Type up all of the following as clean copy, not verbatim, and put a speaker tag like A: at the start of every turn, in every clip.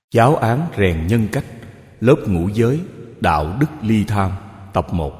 A: Giáo án rèn nhân cách, lớp ngũ giới, đạo đức ly tham, tập 1.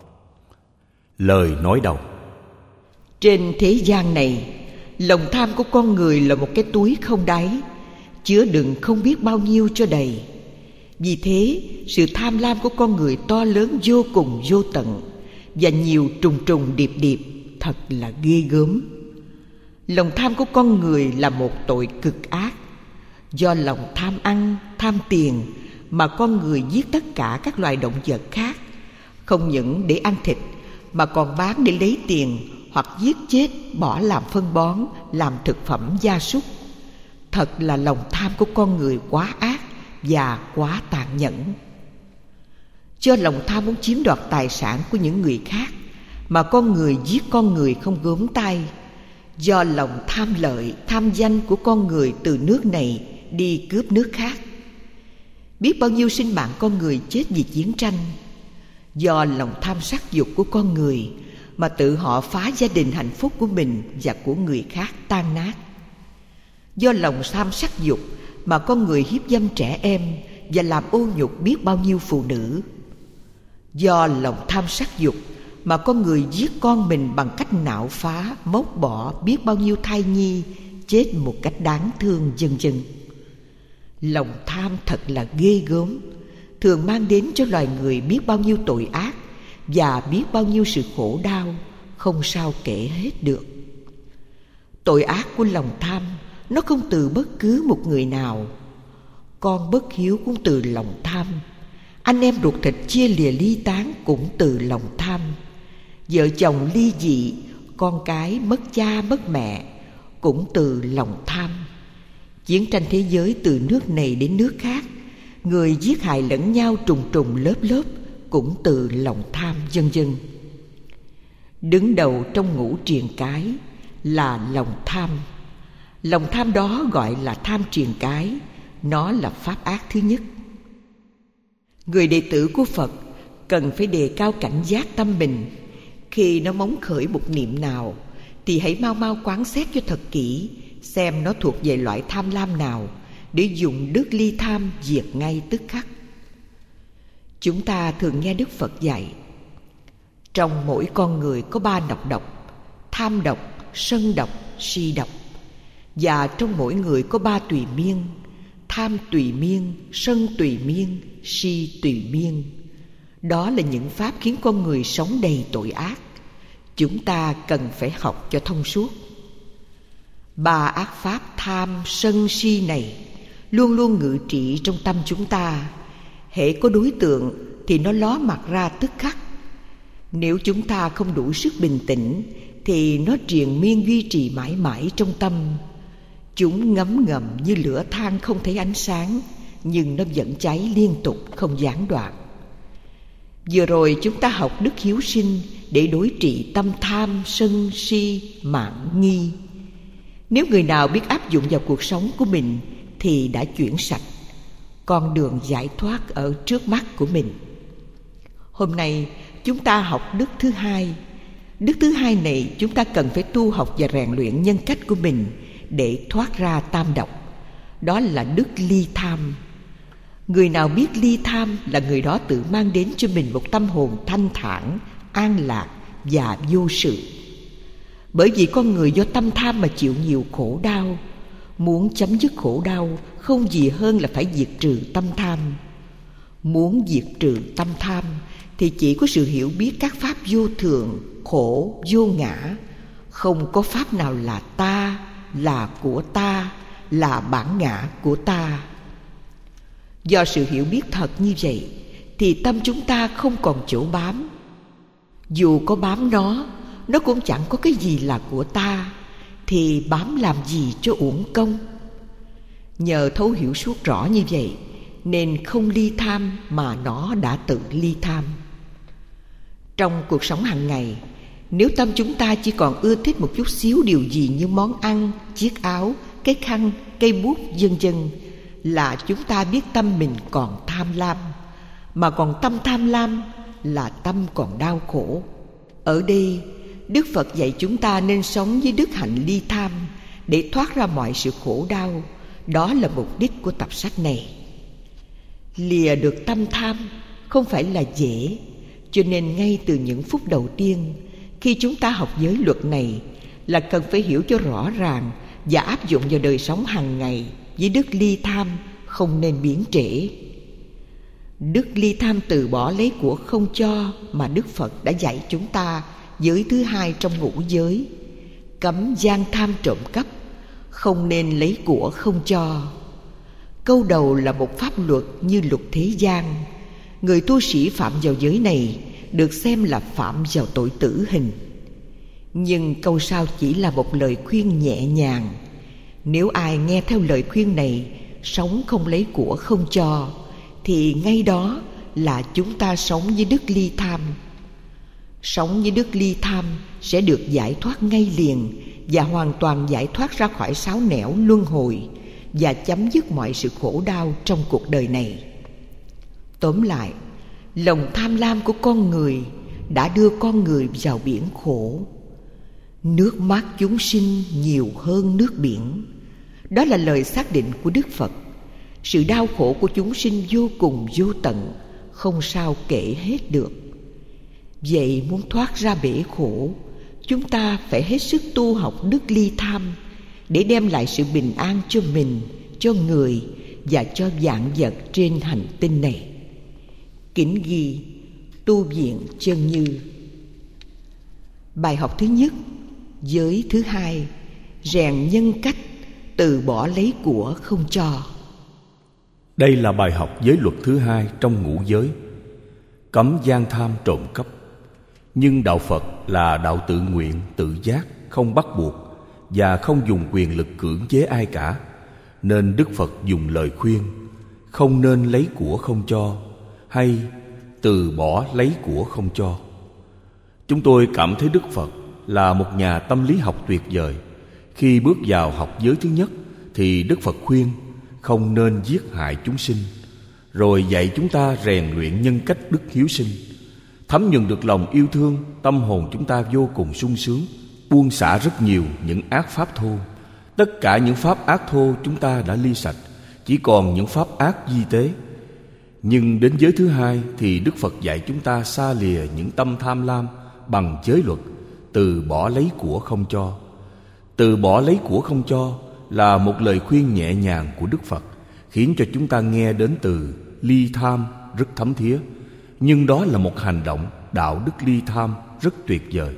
A: Lời nói đầu.
B: Trên thế gian này, lòng tham của con người là một cái túi không đáy, chứa đựng không biết bao nhiêu cho đầy. Vì thế, sự tham lam của con người to lớn vô cùng vô tận và nhiều trùng trùng điệp điệp, thật là ghê gớm. Lòng tham của con người là một tội cực ác. Do lòng tham ăn, tham tiền mà con người giết tất cả các loài động vật khác, không những để ăn thịt mà còn bán để lấy tiền, hoặc giết chết bỏ làm phân bón, làm thực phẩm gia súc. Thật là lòng tham của con người quá ác và quá tàn nhẫn. Do lòng tham muốn chiếm đoạt tài sản của những người khác mà con người giết con người không gớm tay. Do lòng tham lợi, tham danh của con người từ nước này đi cướp nước khác. Biết bao nhiêu sinh mạng con người chết vì chiến tranh. Do lòng tham sắc dục của con người mà tự họ phá gia đình hạnh phúc của mình và của người khác tan nát. Do lòng tham sắc dục mà con người hiếp dâm trẻ em và làm ô nhục biết bao nhiêu phụ nữ. Do lòng tham sắc dục mà con người giết con mình bằng cách nạo phá, móc bỏ biết bao nhiêu thai nhi chết một cách đáng thương, vân vân. Lòng tham thật là ghê gớm, thường mang đến cho loài người biết bao nhiêu tội ác và biết bao nhiêu sự khổ đau, không sao kể hết được. Tội ác của lòng tham, nó không từ bất cứ một người nào. Con bất hiếu cũng từ lòng tham. Anh em ruột thịt chia lìa ly tán cũng từ lòng tham. Vợ chồng ly dị, con cái mất cha mất mẹ cũng từ lòng tham. Chiến tranh thế giới từ nước này đến nước khác, người giết hại lẫn nhau trùng trùng lớp lớp cũng từ lòng tham, vân vân. Đứng đầu trong ngũ triền cái là lòng tham. Lòng tham đó gọi là tham triền cái, nó là pháp ác thứ nhất. Người đệ tử của Phật cần phải đề cao cảnh giác tâm mình. Khi nó móng khởi một niệm nào thì hãy mau mau quán xét cho thật kỹ, xem nó thuộc về loại tham lam nào để dùng đức ly tham diệt ngay tức khắc. Chúng ta thường nghe Đức Phật dạy, trong mỗi con người có 3 nọc độc: tham độc, sân độc, si độc. Và trong mỗi người có 3 tùy miên: tham tùy miên, sân tùy miên, si tùy miên. Đó là những pháp khiến con người sống đầy tội ác. Chúng ta cần phải học cho thông suốt. 3 ác pháp tham, sân, si này luôn luôn ngự trị trong tâm chúng ta. Hễ có đối tượng thì nó ló mặt ra tức khắc. Nếu chúng ta không đủ sức bình tĩnh thì nó triền miên duy trì mãi mãi trong tâm. Chúng ngấm ngầm như lửa than không thấy ánh sáng, nhưng nó vẫn cháy liên tục không gián đoạn. Vừa rồi chúng ta học đức hiếu sinh để đối trị tâm tham, sân, si, mạn, nghi. Nếu người nào biết áp dụng vào cuộc sống của mình thì đã chuyển sạch. Con đường giải thoát ở trước mắt của mình. Hôm nay chúng ta học đức thứ hai. Đức thứ hai này chúng ta cần phải tu học và rèn luyện nhân cách của mình để thoát ra tam độc. Đó là đức ly tham. Người nào biết ly tham là người đó tự mang đến cho mình một tâm hồn thanh thản, an lạc và vô sự. Bởi vì con người do tâm tham mà chịu nhiều khổ đau. Muốn chấm dứt khổ đau không gì hơn là phải diệt trừ tâm tham. Muốn diệt trừ tâm tham thì chỉ có sự hiểu biết các pháp vô thường, khổ, vô ngã. Không có pháp nào là ta, là của ta, là bản ngã của ta. Do sự hiểu biết thật như vậy thì tâm chúng ta không còn chỗ bám. Dù có bám nó cũng chẳng có cái gì là của ta, thì bám làm gì cho uổng công. Nhờ thấu hiểu suốt rõ như vậy nên không ly tham mà nó đã tự ly tham. Trong cuộc sống hàng ngày, nếu tâm chúng ta chỉ còn ưa thích một chút xíu điều gì như món ăn, chiếc áo, cái khăn, cây bút, vân vân, là chúng ta biết tâm mình còn tham lam. Mà còn tâm tham lam là tâm còn đau khổ. Ở đây Đức Phật dạy chúng ta nên sống với đức hạnh ly tham để thoát ra mọi sự khổ đau. Đó là mục đích của tập sách này. Lìa được tâm tham không phải là dễ, cho nên ngay từ những phút đầu tiên khi chúng ta học giới luật này là cần phải hiểu cho rõ ràng và áp dụng vào đời sống hàng ngày với đức ly tham không nên biến trễ. Đức ly tham từ bỏ lấy của không cho mà Đức Phật đã dạy chúng ta giới thứ hai trong ngũ giới: cấm gian tham trộm cắp, không nên lấy của không cho. Câu đầu là một pháp luật như luật thế gian. Người tu sĩ phạm vào giới này được xem là phạm vào tội tử hình. Nhưng câu sau chỉ là một lời khuyên nhẹ nhàng. Nếu ai nghe theo lời khuyên này, sống không lấy của không cho, thì ngay đó là chúng ta sống với đức ly tham. Sống với đức ly tham sẽ được giải thoát ngay liền và hoàn toàn giải thoát ra khỏi sáu nẻo luân hồi và chấm dứt mọi sự khổ đau trong cuộc đời này. Tóm lại, lòng tham lam của con người đã đưa con người vào biển khổ. Nước mắt chúng sinh nhiều hơn nước biển. Đó là lời xác định của Đức Phật. Sự đau khổ của chúng sinh vô cùng vô tận, không sao kể hết được. Vậy muốn thoát ra bể khổ, chúng ta phải hết sức tu học đức ly tham để đem lại sự bình an cho mình, cho người và cho vạn vật trên hành tinh này. Kính ghi Tu Viện Chân Như. Bài học thứ nhất: giới thứ hai, rèn nhân cách, từ bỏ lấy của không cho.
A: Đây là bài học giới luật thứ hai trong ngũ giới: cấm gian tham trộm cắp. Nhưng đạo Phật là đạo tự nguyện, tự giác, không bắt buộc và không dùng quyền lực cưỡng chế ai cả, nên Đức Phật dùng lời khuyên không nên lấy của không cho hay từ bỏ lấy của không cho. Chúng tôi cảm thấy Đức Phật là một nhà tâm lý học tuyệt vời. Khi bước vào học giới thứ nhất thì Đức Phật khuyên không nên giết hại chúng sinh, rồi dạy chúng ta rèn luyện nhân cách đức hiếu sinh. Thấm nhuần được lòng yêu thương, tâm hồn chúng ta vô cùng sung sướng, buông xả rất nhiều những ác pháp thô. Tất cả những pháp ác thô chúng ta đã ly sạch, chỉ còn những pháp ác di tế. Nhưng đến giới thứ hai thì Đức Phật dạy chúng ta xa lìa những tâm tham lam bằng giới luật, từ bỏ lấy của không cho. Từ bỏ lấy của không cho là một lời khuyên nhẹ nhàng của Đức Phật, khiến cho chúng ta nghe đến từ ly tham rất thấm thía. Nhưng đó là một hành động đạo đức ly tham rất tuyệt vời.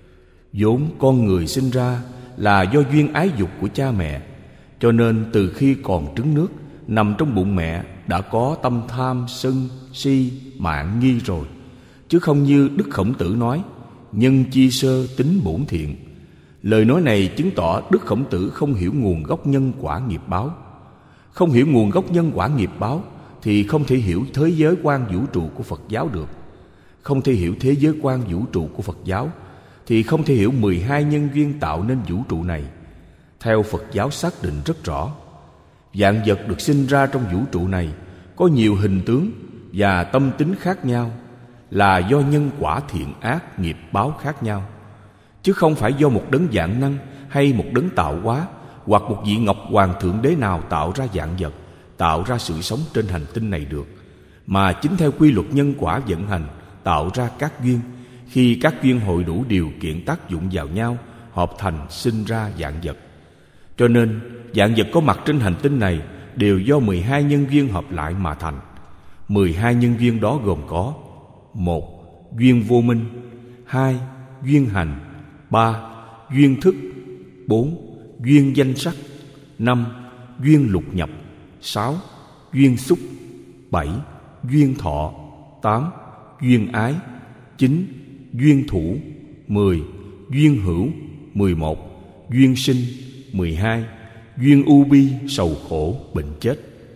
A: Vốn con người sinh ra là do duyên ái dục của cha mẹ, cho nên từ khi còn trứng nước, nằm trong bụng mẹ đã có tâm tham, sân, si, mạn, nghi rồi. Chứ không như Đức Khổng Tử nói: nhân chi sơ tính bổn thiện. Lời nói này chứng tỏ Đức Khổng Tử không hiểu nguồn gốc nhân quả nghiệp báo. Không hiểu nguồn gốc nhân quả nghiệp báo thì không thể hiểu thế giới quan vũ trụ của Phật giáo được. Không thể hiểu thế giới quan vũ trụ của Phật giáo thì không thể hiểu 12 nhân duyên tạo nên vũ trụ này. Theo Phật giáo xác định rất rõ, vạn vật được sinh ra trong vũ trụ này có nhiều hình tướng và tâm tính khác nhau, là do nhân quả thiện ác nghiệp báo khác nhau, chứ không phải do một đấng vạn năng hay một đấng tạo hóa hoặc một vị Ngọc Hoàng Thượng Đế nào tạo ra vạn vật, tạo ra sự sống trên hành tinh này được, mà chính theo quy luật nhân quả vận hành tạo ra các duyên. Khi các duyên hội đủ điều kiện tác dụng vào nhau, hợp thành sinh ra vạn vật. Cho nên vạn vật có mặt trên hành tinh này đều do 12 nhân duyên hợp lại mà thành. 12 nhân duyên đó gồm có: 1. Duyên vô minh, 2. Duyên hành, 3. Duyên thức, 4. Duyên danh sắc, 5. Duyên lục nhập, 6. Duyên xúc, 7. Duyên thọ, 8. Duyên ái, 9. Duyên thủ, 10. Duyên hữu, 11. Duyên sinh, 12. Duyên ưu bi, sầu khổ, bệnh chết.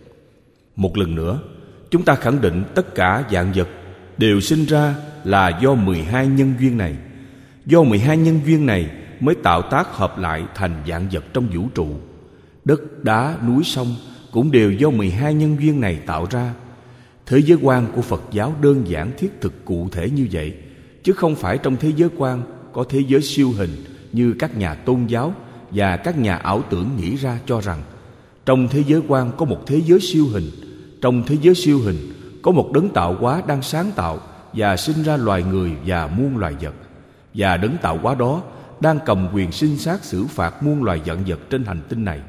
A: Một lần nữa, chúng ta khẳng định tất cả vạn vật đều sinh ra là do 12 nhân duyên này. Do 12 nhân duyên này mới tạo tác hợp lại thành vạn vật trong vũ trụ. Đất, đá, núi, sông cũng đều do 12 nhân duyên này tạo ra. Thế giới quan của Phật giáo đơn giản thiết thực cụ thể như vậy, chứ không phải trong thế giới quan có thế giới siêu hình như các nhà tôn giáo và các nhà ảo tưởng nghĩ ra, cho rằng trong thế giới quan có một thế giới siêu hình, trong thế giới siêu hình có một đấng tạo hóa đang sáng tạo và sinh ra loài người và muôn loài vật, và đấng tạo hóa đó đang cầm quyền sinh sát xử phạt muôn loài vạn vật trên hành tinh này.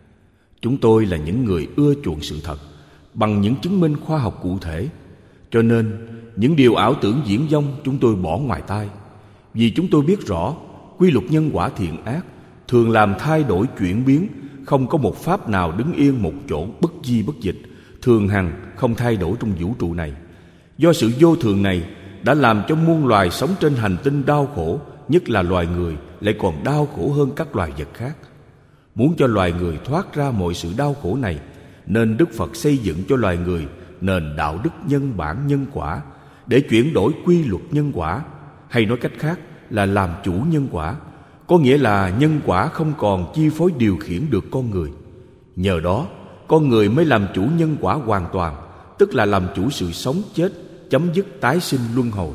A: Chúng tôi là những người ưa chuộng sự thật bằng những chứng minh khoa học cụ thể, cho nên những điều ảo tưởng viển vông chúng tôi bỏ ngoài tai, vì chúng tôi biết rõ quy luật nhân quả thiện ác thường làm thay đổi chuyển biến. Không có một pháp nào đứng yên một chỗ bất di bất dịch, thường hằng không thay đổi trong vũ trụ này. Do sự vô thường này đã làm cho muôn loài sống trên hành tinh đau khổ, nhất là loài người lại còn đau khổ hơn các loài vật khác. Muốn cho loài người thoát ra mọi sự đau khổ này, nên Đức Phật xây dựng cho loài người nền đạo đức nhân bản nhân quả để chuyển đổi quy luật nhân quả, hay nói cách khác là làm chủ nhân quả. Có nghĩa là nhân quả không còn chi phối điều khiển được con người. Nhờ đó, con người mới làm chủ nhân quả hoàn toàn, tức là làm chủ sự sống chết, chấm dứt tái sinh luân hồi.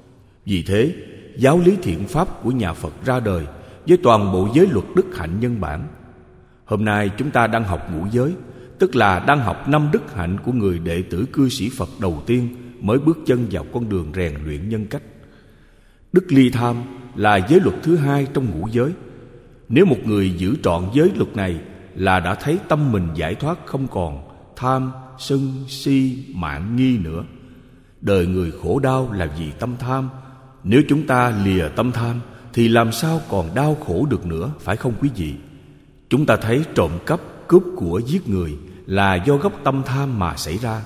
A: Vì thế, giáo lý thiện pháp của nhà Phật ra đời với toàn bộ giới luật đức hạnh nhân bản. Hôm nay chúng ta đang học ngũ giới, tức là đang học 5 đức hạnh của người đệ tử cư sĩ Phật đầu tiên mới bước chân vào con đường rèn luyện nhân cách. Đức ly tham là giới luật thứ 2 trong ngũ giới. Nếu một người giữ trọn giới luật này là đã thấy tâm mình giải thoát, không còn tham, sân, si, mạn, nghi nữa. Đời người khổ đau là vì tâm tham. Nếu chúng ta lìa tâm tham thì làm sao còn đau khổ được nữa, phải không quý vị? Chúng ta thấy trộm cắp, cướp của, giết người là do gốc tâm tham mà xảy ra.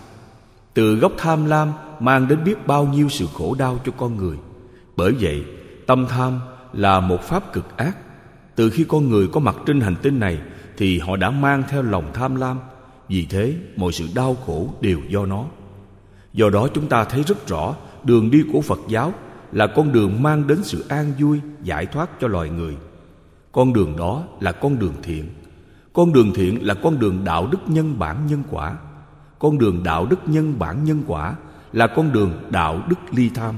A: Từ gốc tham lam mang đến biết bao nhiêu sự khổ đau cho con người. Bởi vậy, tâm tham là một pháp cực ác. Từ khi con người có mặt trên hành tinh này thì họ đã mang theo lòng tham lam. Vì thế, mọi sự đau khổ đều do nó. Do đó chúng ta thấy rất rõ đường đi của Phật giáo là con đường mang đến sự an vui, giải thoát cho loài người. Con đường đó là con đường thiện. Con đường thiện là con đường đạo đức nhân bản nhân quả. Con đường đạo đức nhân bản nhân quả là con đường đạo đức ly tham.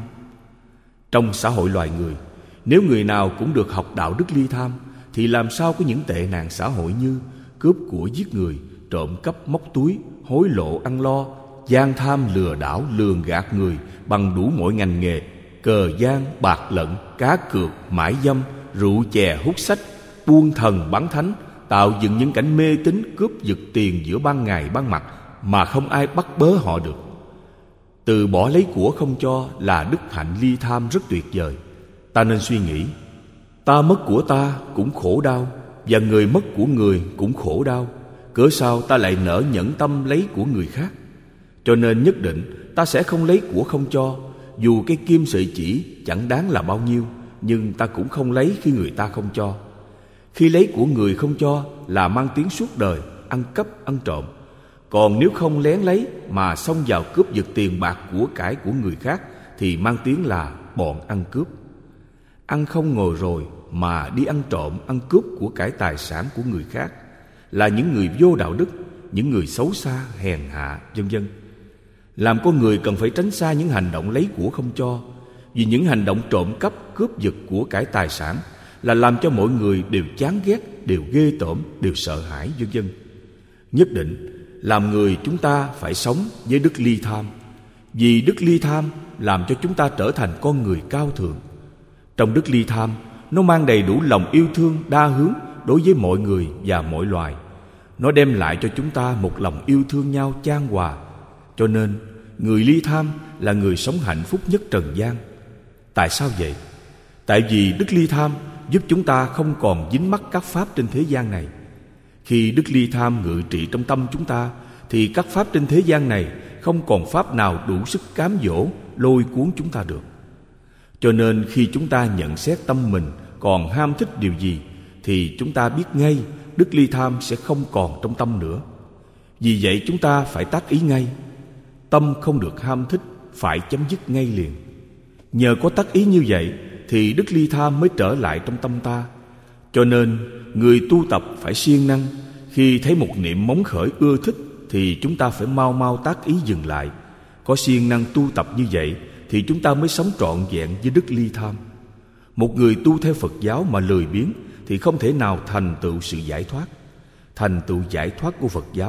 A: Trong xã hội loài người, nếu người nào cũng được học đạo đức ly tham thì làm sao có những tệ nạn xã hội như cướp của, giết người, trộm cắp, móc túi, hối lộ, ăn lo, gian tham, lừa đảo, lường gạt người bằng đủ mọi ngành nghề, cờ gian, bạc lận, cá cược, mãi dâm, rượu chè, hút sách, buôn thần bán thánh, tạo dựng những cảnh mê tín cướp giật tiền giữa ban ngày ban mặt mà không ai bắt bớ họ được. Từ bỏ lấy của không cho là đức hạnh ly tham rất tuyệt vời. Ta nên suy nghĩ, ta mất của ta cũng khổ đau, và người mất của người cũng khổ đau, cớ sao ta lại nỡ nhẫn tâm lấy của người khác? Cho nên nhất định ta sẽ không lấy của không cho. Dù cái kim sợi chỉ chẳng đáng là bao nhiêu, nhưng ta cũng không lấy khi người ta không cho. Khi lấy của người không cho là mang tiếng suốt đời ăn cắp, ăn trộm. Còn nếu không lén lấy mà xông vào cướp giật tiền bạc của cải của người khác thì mang tiếng là bọn ăn cướp. Ăn không ngồi rồi mà đi ăn trộm, ăn cướp của cải tài sản của người khác là những người vô đạo đức, những người xấu xa, hèn hạ, vân vân. Làm con người cần phải tránh xa những hành động lấy của không cho, vì những hành động trộm cắp, cướp giật của cải tài sản là làm cho mọi người đều chán ghét, đều ghê tởm, đều sợ hãi, vân vân. Nhất định làm người chúng ta phải sống với đức ly tham, vì đức ly tham làm cho chúng ta trở thành con người cao thượng. Trong đức ly tham, nó mang đầy đủ lòng yêu thương đa hướng đối với mọi người và mọi loài. Nó đem lại cho chúng ta một lòng yêu thương nhau chan hòa. Cho nên người ly tham là người sống hạnh phúc nhất trần gian. Tại sao vậy? Tại vì đức ly tham giúp chúng ta không còn dính mắc các pháp trên thế gian này. Khi đức ly tham ngự trị trong tâm chúng ta thì các pháp trên thế gian này không còn pháp nào đủ sức cám dỗ, lôi cuốn chúng ta được. Cho nên khi chúng ta nhận xét tâm mình còn ham thích điều gì thì chúng ta biết ngay đức ly tham sẽ không còn trong tâm nữa. Vì vậy chúng ta phải tác ý ngay. Tâm không được ham thích phải chấm dứt ngay liền. Nhờ có tác ý như vậy thì đức ly tham mới trở lại trong tâm ta. Cho nên người tu tập phải siêng năng. Khi thấy một niệm móng khởi ưa thích thì chúng ta phải mau mau tác ý dừng lại. Có siêng năng tu tập như vậy thì chúng ta mới sống trọn vẹn với đức ly tham. Một người tu theo Phật giáo mà lười biếng thì không thể nào thành tựu sự giải thoát. Thành tựu giải thoát của Phật giáo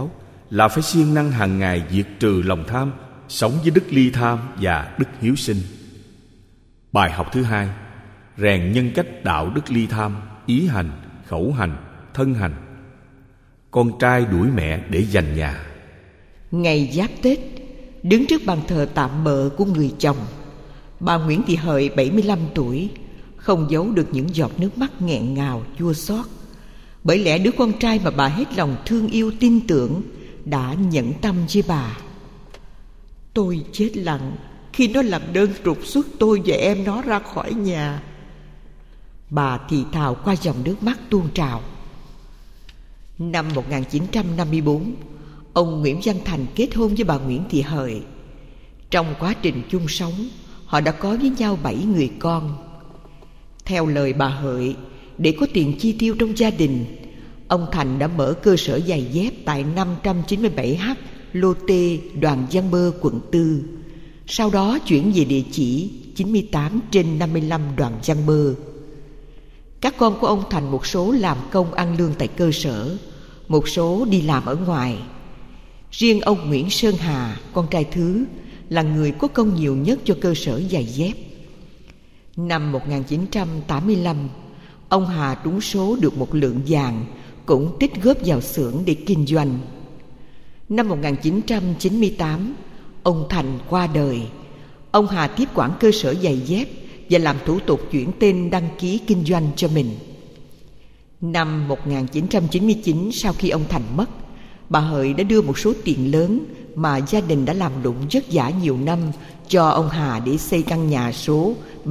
A: là phải siêng năng hàng ngày diệt trừ lòng tham, sống với đức ly tham và đức hiếu sinh. Bài học thứ hai, rèn nhân cách đạo đức ly tham, ý hành, khẩu hành, thân hành. Con trai đuổi mẹ để giành nhà.
B: Ngày Giáp Tết, đứng trước bàn thờ tạm bợ của người chồng, bà Nguyễn Thị Hợi 75 tuổi không giấu được những giọt nước mắt nghẹn ngào chua xót. Bởi lẽ đứa con trai mà bà hết lòng thương yêu tin tưởng đã nhẫn tâm với bà. Tôi chết lặng khi nó làm đơn trục xuất tôi và em nó ra khỏi nhà. Bà thì thào qua dòng nước mắt tuôn trào. Năm 1954, ông Nguyễn Văn Thành kết hôn với bà Nguyễn Thị Hợi. Trong quá trình chung sống, họ đã có với nhau 7 người con. Theo lời bà Hợi, để có tiền chi tiêu trong gia đình, ông Thành đã mở cơ sở giày dép tại 597H Lô Tê, Đoàn Văn Bơ, quận 4. Sau đó chuyển về địa chỉ 98/55 Đoàn Văn Bơ. Các con của ông Thành một số làm công ăn lương tại cơ sở, một số đi làm ở ngoài. Riêng ông Nguyễn Sơn Hà, con trai thứ, là người có công nhiều nhất cho cơ sở giày dép. Năm 1985, ông Hà trúng số được một lượng vàng, cũng tích góp vào xưởng để kinh doanh. Năm 1998, ông Thành qua đời. Ông Hà tiếp quản cơ sở giày dép và làm thủ tục chuyển tên đăng ký kinh doanh cho mình. Năm 1999, sau khi ông Thành mất, bà Hợi đã đưa một số tiền lớn mà gia đình đã làm lụng vất vả nhiều năm cho ông Hà để xây căn nhà số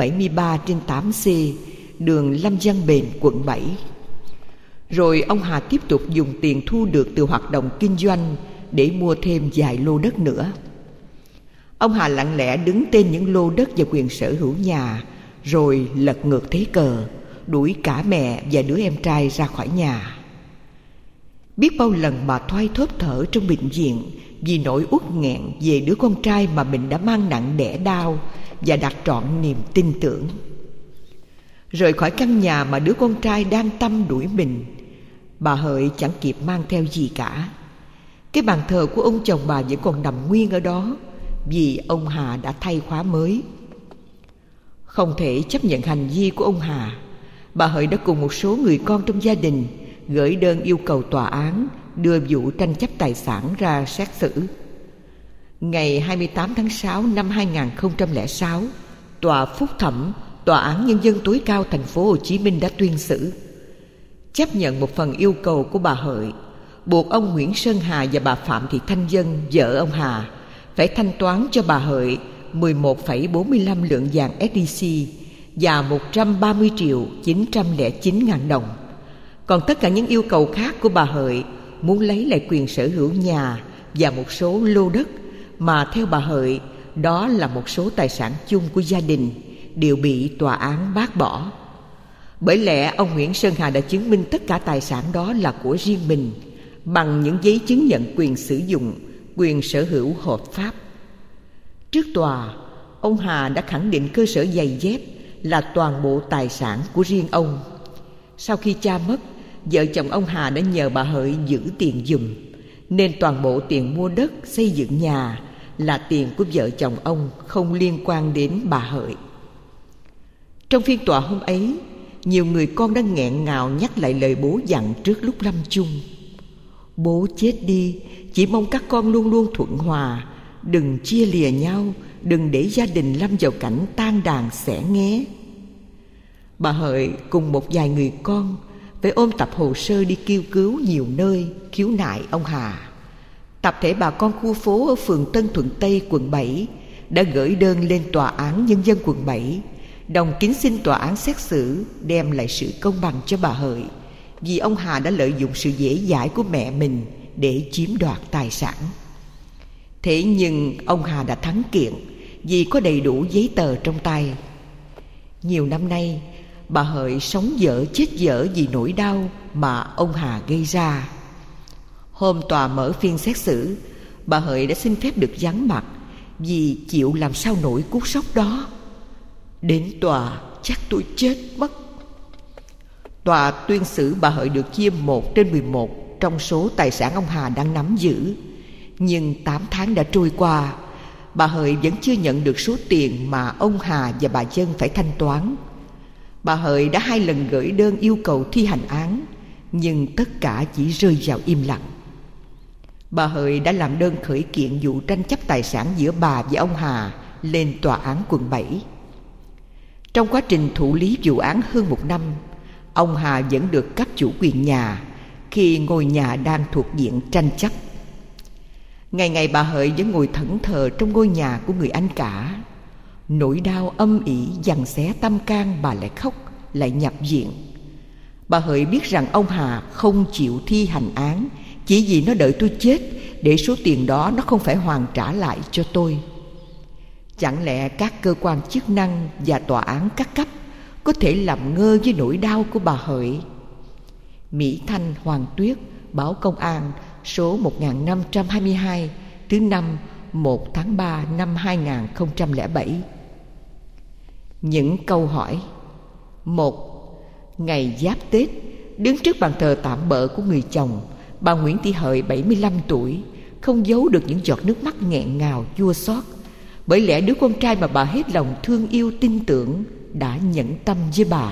B: 73/8C, đường Lâm Văn Bền, quận 7. Rồi ông Hà tiếp tục dùng tiền thu được từ hoạt động kinh doanh để mua thêm vài lô đất nữa. Ông Hà lặng lẽ đứng tên những lô đất và quyền sở hữu nhà, rồi lật ngược thế cờ, đuổi cả mẹ và đứa em trai ra khỏi nhà. Biết bao lần bà thoai thóp thở trong bệnh viện vì nỗi uất nghẹn về đứa con trai mà mình đã mang nặng đẻ đau và đặt trọn niềm tin tưởng. Rời khỏi căn nhà mà đứa con trai đang tâm đuổi mình, bà Hợi chẳng kịp mang theo gì cả. Cái bàn thờ của ông chồng bà vẫn còn nằm nguyên ở đó, vì ông Hà đã thay khóa mới. Không thể chấp nhận hành vi của ông Hà, bà Hợi đã cùng một số người con trong gia đình gửi đơn yêu cầu tòa án đưa vụ tranh chấp tài sản ra xét xử. Ngày 28 tháng 6 năm 2006, Tòa Phúc Thẩm, Tòa án Nhân dân tối cao thành phố Hồ Chí Minh đã tuyên xử. Chấp nhận một phần yêu cầu của bà Hợi, buộc ông Nguyễn Sơn Hà và bà Phạm Thị Thanh Vân, vợ ông Hà, phải thanh toán cho bà Hợi 11,45 lượng vàng SJC và 130.909.000 đồng. Còn tất cả những yêu cầu khác của bà Hợi muốn lấy lại quyền sở hữu nhà và một số lô đất mà theo bà Hợi đó là một số tài sản chung của gia đình đều bị tòa án bác bỏ. Bởi lẽ ông Nguyễn Sơn Hà đã chứng minh tất cả tài sản đó là của riêng mình bằng những giấy chứng nhận quyền sử dụng, quyền sở hữu hợp pháp. Trước tòa, ông Hà đã khẳng định cơ sở giày dép là toàn bộ tài sản của riêng ông. Sau khi cha mất, vợ chồng ông Hà đã nhờ bà Hợi giữ tiền giùm, nên toàn bộ tiền mua đất, xây dựng nhà là tiền của vợ chồng ông, không liên quan đến bà Hợi. Trong phiên tòa hôm ấy, nhiều người con đã nghẹn ngào nhắc lại lời bố dặn trước lúc lâm chung. Bố chết đi, chỉ mong các con luôn luôn thuận hòa, đừng chia lìa nhau, đừng để gia đình lâm vào cảnh tan đàn xẻ nghé. Bà Hợi cùng một vài người con phải ôm tập hồ sơ đi kêu cứu nhiều nơi khiếu nại ông Hà. Tập thể bà con khu phố ở phường Tân Thuận Tây, quận 7 đã gửi đơn lên Tòa án Nhân dân quận 7, đồng kính xin tòa án xét xử đem lại sự công bằng cho bà Hợi, vì ông Hà đã lợi dụng sự dễ dãi của mẹ mình để chiếm đoạt tài sản. Thế nhưng ông Hà đã thắng kiện vì có đầy đủ giấy tờ trong tay. Nhiều năm nay, bà Hợi sống dở chết dở vì nỗi đau mà ông Hà gây ra. Hôm tòa mở phiên xét xử, bà Hợi đã xin phép được vắng mặt vì chịu làm sao nổi cú sốc đó. Đến tòa chắc tôi chết mất. Tòa tuyên xử bà Hợi được chia 1/11 trong số tài sản ông Hà đang nắm giữ. Nhưng 8 tháng đã trôi qua, bà Hợi vẫn chưa nhận được số tiền mà ông Hà và bà Dân phải thanh toán. Bà Hợi đã 2 lần gửi đơn yêu cầu thi hành án, nhưng tất cả chỉ rơi vào im lặng. Bà Hợi đã làm đơn khởi kiện vụ tranh chấp tài sản giữa bà và ông Hà lên tòa án quận 7. Trong quá trình thụ lý vụ án hơn 1 năm, ông Hà vẫn được cấp chủ quyền nhà khi ngôi nhà đang thuộc diện tranh chấp. Ngày ngày bà Hợi vẫn ngồi thẫn thờ trong ngôi nhà của người anh cả. Nỗi đau âm ỉ giằng xé tâm can bà lại khóc, lại nhập viện. Bà Hợi biết rằng ông Hà không chịu thi hành án chỉ vì nó đợi tôi chết để số tiền đó nó không phải hoàn trả lại cho tôi. Chẳng lẽ các cơ quan chức năng và tòa án các cấp có thể làm ngơ với nỗi đau của bà Hợi? Mỹ Thanh Hoàng Tuyết, Báo Công an, số 1522, thứ năm 1 tháng 3 năm 2007. Những câu hỏi. 1. Ngày Giáp Tết, đứng trước bàn thờ tạm bợ của người chồng, bà Nguyễn Thị Hợi 75 tuổi không giấu được những giọt nước mắt nghẹn ngào chua xót, bởi lẽ đứa con trai mà bà hết lòng thương yêu tin tưởng đã nhẫn tâm với bà.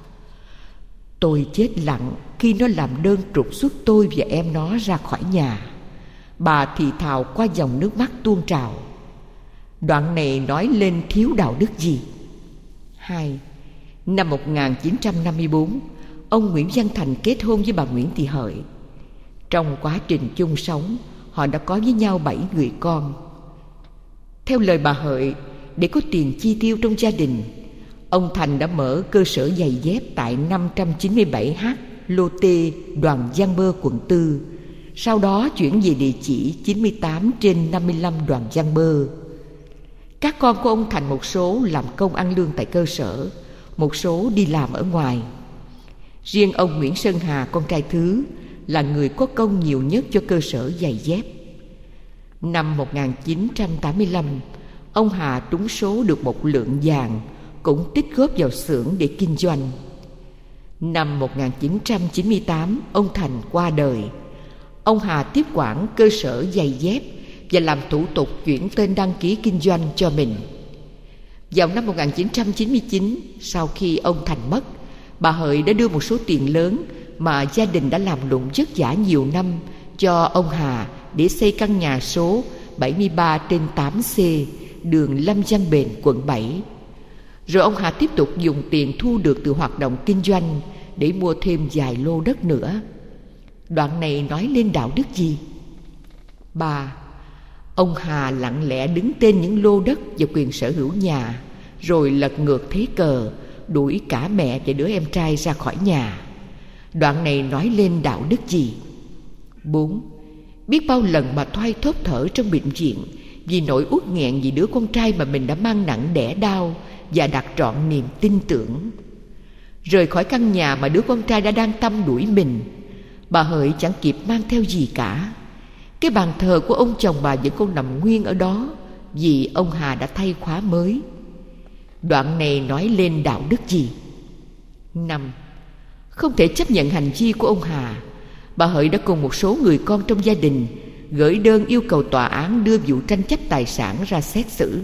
B: Tôi chết lặng khi nó làm đơn trục xuất tôi và em nó ra khỏi nhà. Bà thì thào qua dòng nước mắt tuôn trào. Đoạn này nói lên thiếu đạo đức gì? 2. Năm 1954, ông Nguyễn Văn Thành kết hôn với bà Nguyễn Thị Hợi. Trong quá trình chung sống, họ đã có với nhau 7 người con. Theo lời bà Hợi, để có tiền chi tiêu trong gia đình, ông Thành đã mở cơ sở giày dép tại 597H Lô Tê, Đoàn Giang Bơ, quận 4. Sau đó chuyển về địa chỉ 98/55 Đoàn Giang Bơ. Các con của ông Thành một số làm công ăn lương tại cơ sở, một số đi làm ở ngoài. Riêng ông Nguyễn Sơn Hà, con trai thứ, là người có công nhiều nhất cho cơ sở giày dép. Năm 1985, ông Hà trúng số được 1 lượng vàng, cũng tích góp vào xưởng để kinh doanh. Năm 1998, ông Thành qua đời. Ông Hà tiếp quản cơ sở giày dép và làm thủ tục chuyển tên đăng ký kinh doanh cho mình. Vào năm 1999, sau khi ông Thành mất, bà Hợi đã đưa một số tiền lớn mà gia đình đã làm lụng vất vả nhiều năm cho ông Hà để xây căn nhà số 73/8C, đường Lâm Văn Bền, quận 7. Rồi ông Hà tiếp tục dùng tiền thu được từ hoạt động kinh doanh để mua thêm vài lô đất nữa. Đoạn này nói lên đạo đức gì? 3. Ông Hà lặng lẽ đứng tên những lô đất và quyền sở hữu nhà, rồi lật ngược thế cờ, đuổi cả mẹ và đứa em trai ra khỏi nhà. Đoạn này nói lên đạo đức gì? 4. Biết bao lần bà thoai thóp thở trong bệnh viện vì nỗi uất nghẹn vì đứa con trai mà mình đã mang nặng đẻ đau và đặt trọn niềm tin tưởng. Rời khỏi căn nhà mà đứa con trai đã đang tâm đuổi mình, bà Hợi chẳng kịp mang theo gì cả. Cái bàn thờ của ông chồng bà vẫn còn nằm nguyên ở đó, vì ông Hà đã thay khóa mới. Đoạn này nói lên đạo đức gì? 5. Không thể chấp nhận hành vi của ông Hà, bà Hợi đã cùng một số người con trong gia đình gửi đơn yêu cầu tòa án đưa vụ tranh chấp tài sản ra xét xử.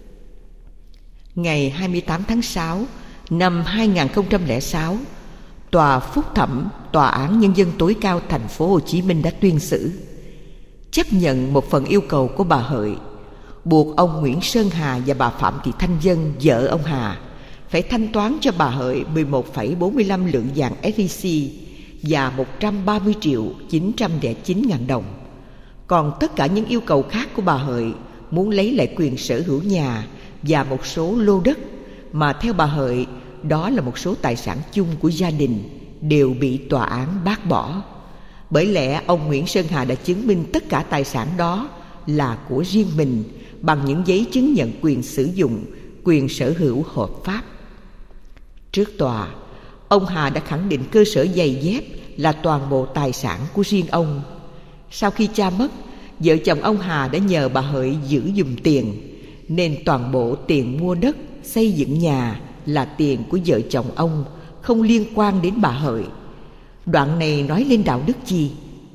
B: Ngày 28 tháng 6 năm 2006, Tòa Phúc thẩm Tòa án Nhân dân tối cao thành phố Hồ Chí Minh đã tuyên xử, chấp nhận một phần yêu cầu của bà Hợi, buộc ông Nguyễn Sơn Hà và bà Phạm Thị Thanh Vân, vợ ông Hà, phải thanh toán cho bà Hợi 11,45 lượng vàng SJC và 130.909.000 đồng. Còn tất cả những yêu cầu khác của bà Hợi muốn lấy lại quyền sở hữu nhà và một số lô đất mà theo bà Hợi đó là một số tài sản chung của gia đình đều bị tòa án bác bỏ. Bởi lẽ ông Nguyễn Sơn Hà đã chứng minh tất cả tài sản đó là của riêng mình bằng những giấy chứng nhận quyền sử dụng, quyền sở hữu hợp pháp. Trước tòa, ông Hà đã khẳng định cơ sở giày dép là toàn bộ tài sản của riêng ông. Sau khi cha mất, vợ chồng ông Hà đã nhờ bà Hợi giữ giùm tiền, nên toàn bộ tiền mua đất, xây dựng nhà là tiền của vợ chồng ông, không liên quan đến bà Hợi. Đoạn này nói lên đạo đức gì?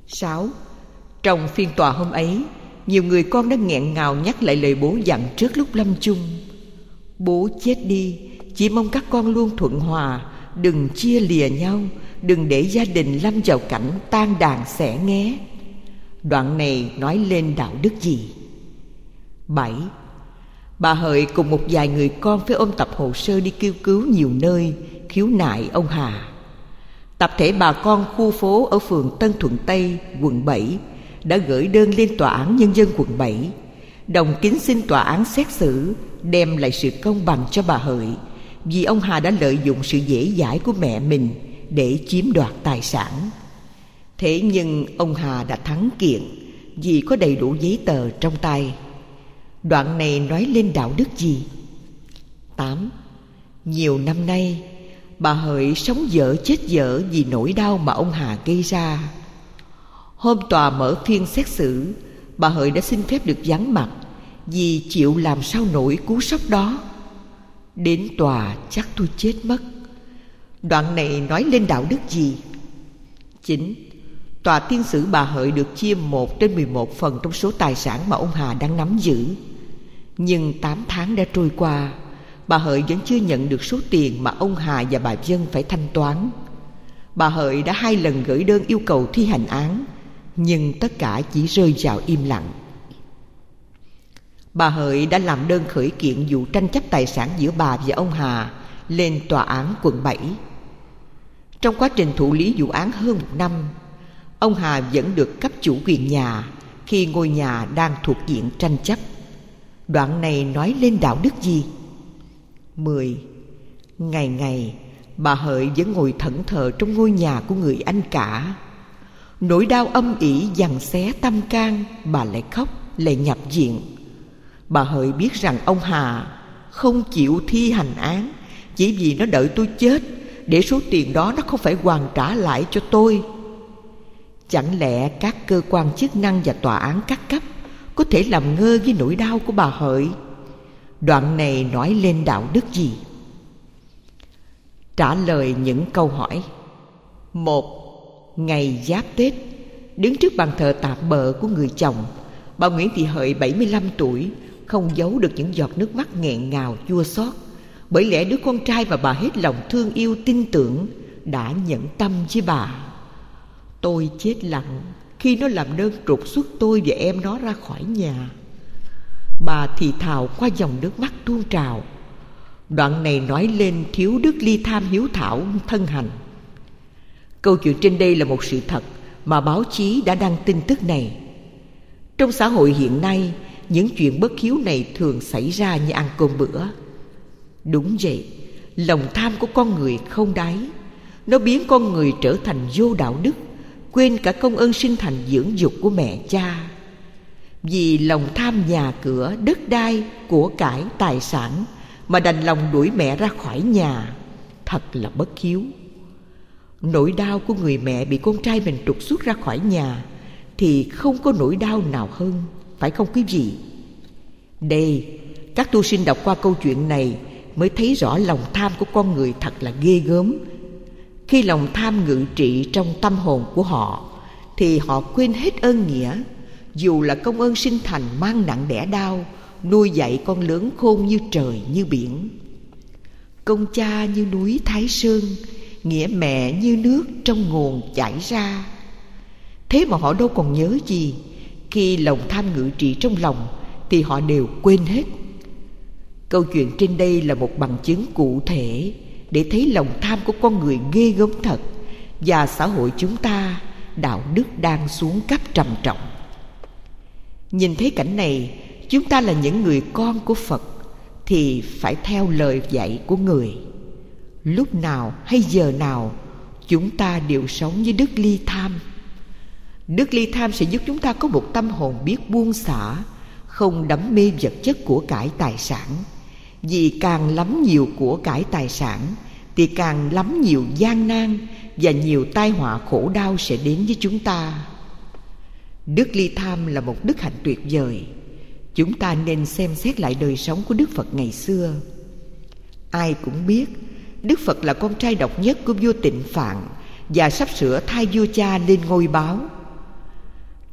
B: 6. Trong phiên tòa hôm ấy, nhiều người con đã nghẹn ngào nhắc lại lời bố dặn trước lúc lâm chung. Bố chết đi, chỉ mong các con luôn thuận hòa, đừng chia lìa nhau, đừng để gia đình lâm vào cảnh tan đàn xẻ nghé. Đoạn này nói lên đạo đức gì? 7. Bà Hợi cùng một vài người con phải ôm tập hồ sơ đi kêu cứu nhiều nơi, khiếu nại ông Hà. Tập thể bà con khu phố ở phường Tân Thuận Tây, quận 7 đã gửi đơn lên Tòa án Nhân dân quận 7, đồng kính xin tòa án xét xử, đem lại sự công bằng cho bà Hợi, vì ông Hà đã lợi dụng sự dễ dãi của mẹ mình để chiếm đoạt tài sản. Thế nhưng ông Hà đã thắng kiện vì có đầy đủ giấy tờ trong tay. Đoạn này nói lên đạo đức gì? 8. Nhiều năm nay, bà Hợi sống dở chết dở vì nỗi đau mà ông Hà gây ra. Hôm tòa mở phiên xét xử, bà Hợi đã xin phép được vắng mặt vì chịu làm sao nổi cú sốc đó. Đến tòa chắc tôi chết mất. Đoạn này nói lên đạo đức gì? 9. Tòa tiên xử bà Hợi được chia 1/11 phần trong số tài sản mà ông Hà đang nắm giữ. Nhưng 8 tháng đã trôi qua, bà Hợi vẫn chưa nhận được số tiền mà ông Hà và bà Vân phải thanh toán. Bà Hợi đã 2 lần gửi đơn yêu cầu thi hành án, nhưng tất cả chỉ rơi vào im lặng. Bà Hợi đã làm đơn khởi kiện vụ tranh chấp tài sản giữa bà và ông Hà lên Tòa án quận 7. Trong quá trình thụ lý vụ án hơn 1 năm, ông Hà vẫn được cấp chủ quyền nhà khi ngôi nhà đang thuộc diện tranh chấp. Đoạn này nói lên đạo đức gì? 10. Ngày ngày, bà Hợi vẫn ngồi thẫn thờ trong ngôi nhà của người anh cả. Nỗi đau âm ỉ giằng xé tâm can, bà lại khóc, lại nhập viện. Bà Hợi biết rằng ông Hà không chịu thi hành án chỉ vì nó đợi tôi chết, để số tiền đó nó không phải hoàn trả lại cho tôi. Chẳng lẽ các cơ quan chức năng và tòa án các cấp có thể làm ngơ với nỗi đau của bà Hợi? Đoạn này nói lên đạo đức gì? Trả lời những câu hỏi. 1. Ngày Giáp Tết, đứng trước bàn thờ tạm bợ của người chồng, bà Nguyễn Thị Hợi 75 tuổi không giấu được những giọt nước mắt nghẹn ngào chua xót, bởi lẽ đứa con trai mà bà hết lòng thương yêu tin tưởng đã nhẫn tâm với bà. Tôi chết lặng khi nó làm đơn trục xuất tôi và em nó ra khỏi nhà. Bà thì thào qua dòng nước mắt tuôn trào. Đoạn này nói lên thiếu đức ly tham hiếu thảo thân hành. Câu chuyện trên đây là một sự thật mà báo chí đã đăng tin tức này. Trong xã hội hiện nay, những chuyện bất hiếu này thường xảy ra như ăn cơm bữa. Đúng vậy, lòng tham của con người không đáy. Nó biến con người trở thành vô đạo đức, quên cả công ơn sinh thành dưỡng dục của mẹ cha. Vì lòng tham nhà cửa, đất đai, của cải, tài sản mà đành lòng đuổi mẹ ra khỏi nhà, thật là bất hiếu. Nỗi đau của người mẹ bị con trai mình trục xuất ra khỏi nhà thì không có nỗi đau nào hơn, phải không quý vị? Đây, các tu sinh đọc qua câu chuyện này mới thấy rõ lòng tham của con người thật là ghê gớm. Khi lòng tham ngự trị trong tâm hồn của họ thì họ quên hết ơn nghĩa, dù là công ơn sinh thành mang nặng đẻ đau, nuôi dạy con lớn khôn như trời như biển. Công cha như núi Thái Sơn, nghĩa mẹ như nước trong nguồn chảy ra. Thế mà họ đâu còn nhớ gì. Khi lòng tham ngự trị trong lòng thì họ đều quên hết. Câu chuyện trên đây là một bằng chứng cụ thể để thấy lòng tham của con người ghê gớm thật, và xã hội chúng ta đạo đức đang xuống cấp trầm trọng. Nhìn thấy cảnh này, chúng ta là những người con của Phật thì phải theo lời dạy của Người. Lúc nào hay giờ nào chúng ta đều sống với đức ly tham. Đức ly tham sẽ giúp chúng ta có một tâm hồn biết buông xả, không đắm mê vật chất của cải tài sản. Vì càng lắm nhiều của cải tài sản thì càng lắm nhiều gian nan và nhiều tai họa khổ đau sẽ đến với chúng ta. Đức ly tham là một đức hạnh tuyệt vời. Chúng ta nên xem xét lại đời sống của Đức Phật ngày xưa. Ai cũng biết Đức Phật là con trai độc nhất của vua Tịnh Phạn và sắp sửa thay vua cha lên ngôi báo.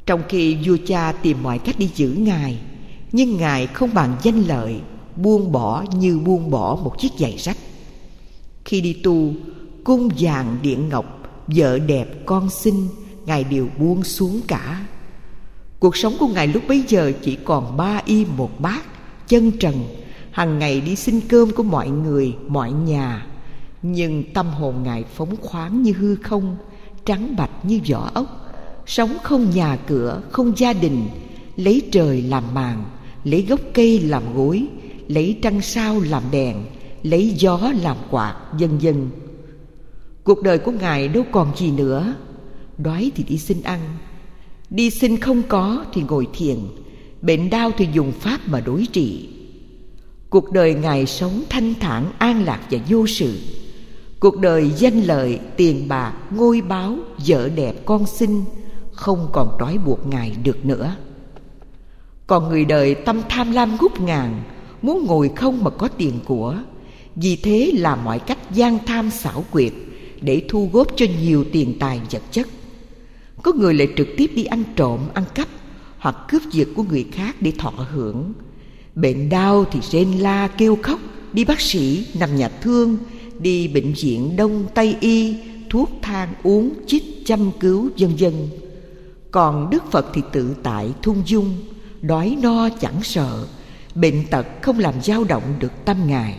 B: Trong khi vua cha tìm mọi cách đi giữ Ngài, nhưng Ngài không bằng danh lợi, buông bỏ như buông bỏ một chiếc giày rách. Khi đi tu, cung vàng điện ngọc, vợ đẹp con xinh, Ngài đều buông xuống cả. Cuộc sống của Ngài lúc bấy giờ chỉ còn 3 y 1 bát, chân trần, hằng ngày đi xin cơm của mọi người, mọi nhà. Nhưng tâm hồn Ngài phóng khoáng như hư không, trắng bạch như vỏ ốc, sống không nhà cửa, không gia đình, lấy trời làm màn, lấy gốc cây làm gối, lấy trăng sao làm đèn, lấy gió làm quạt, vân vân. Cuộc đời của Ngài đâu còn gì nữa. Đói thì đi xin ăn, đi xin không có thì ngồi thiền, bệnh đau thì dùng pháp mà đối trị. Cuộc đời Ngài sống thanh thản, an lạc và vô sự. Cuộc đời danh lợi, tiền bạc, ngôi báu, vợ đẹp, con xinh không còn trói buộc Ngài được nữa. Còn người đời tâm tham lam ngút ngàn, muốn ngồi không mà có tiền của, vì thế làm mọi cách gian tham xảo quyệt để thu góp cho nhiều tiền tài vật chất. Có người lại trực tiếp đi ăn trộm, ăn cắp hoặc cướp giật của người khác để thọ hưởng. Bệnh đau thì rên la kêu khóc, đi bác sĩ, nằm nhà thương, đi bệnh viện đông tây y, thuốc thang uống, chích, chăm cứu, vân vân. Còn Đức Phật thì tự tại thung dung, đói no chẳng sợ, bệnh tật không làm dao động được tâm Ngài.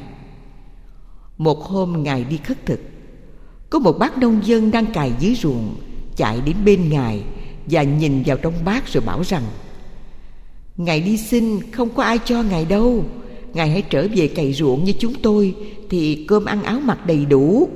B: Một hôm Ngài đi khất thực, có một bác nông dân đang cày dưới ruộng chạy đến bên Ngài và nhìn vào trong bát rồi bảo rằng: Ngài đi xin không có ai cho Ngài đâu, Ngài hãy trở về cày ruộng như chúng tôi thì cơm ăn áo mặc đầy đủ.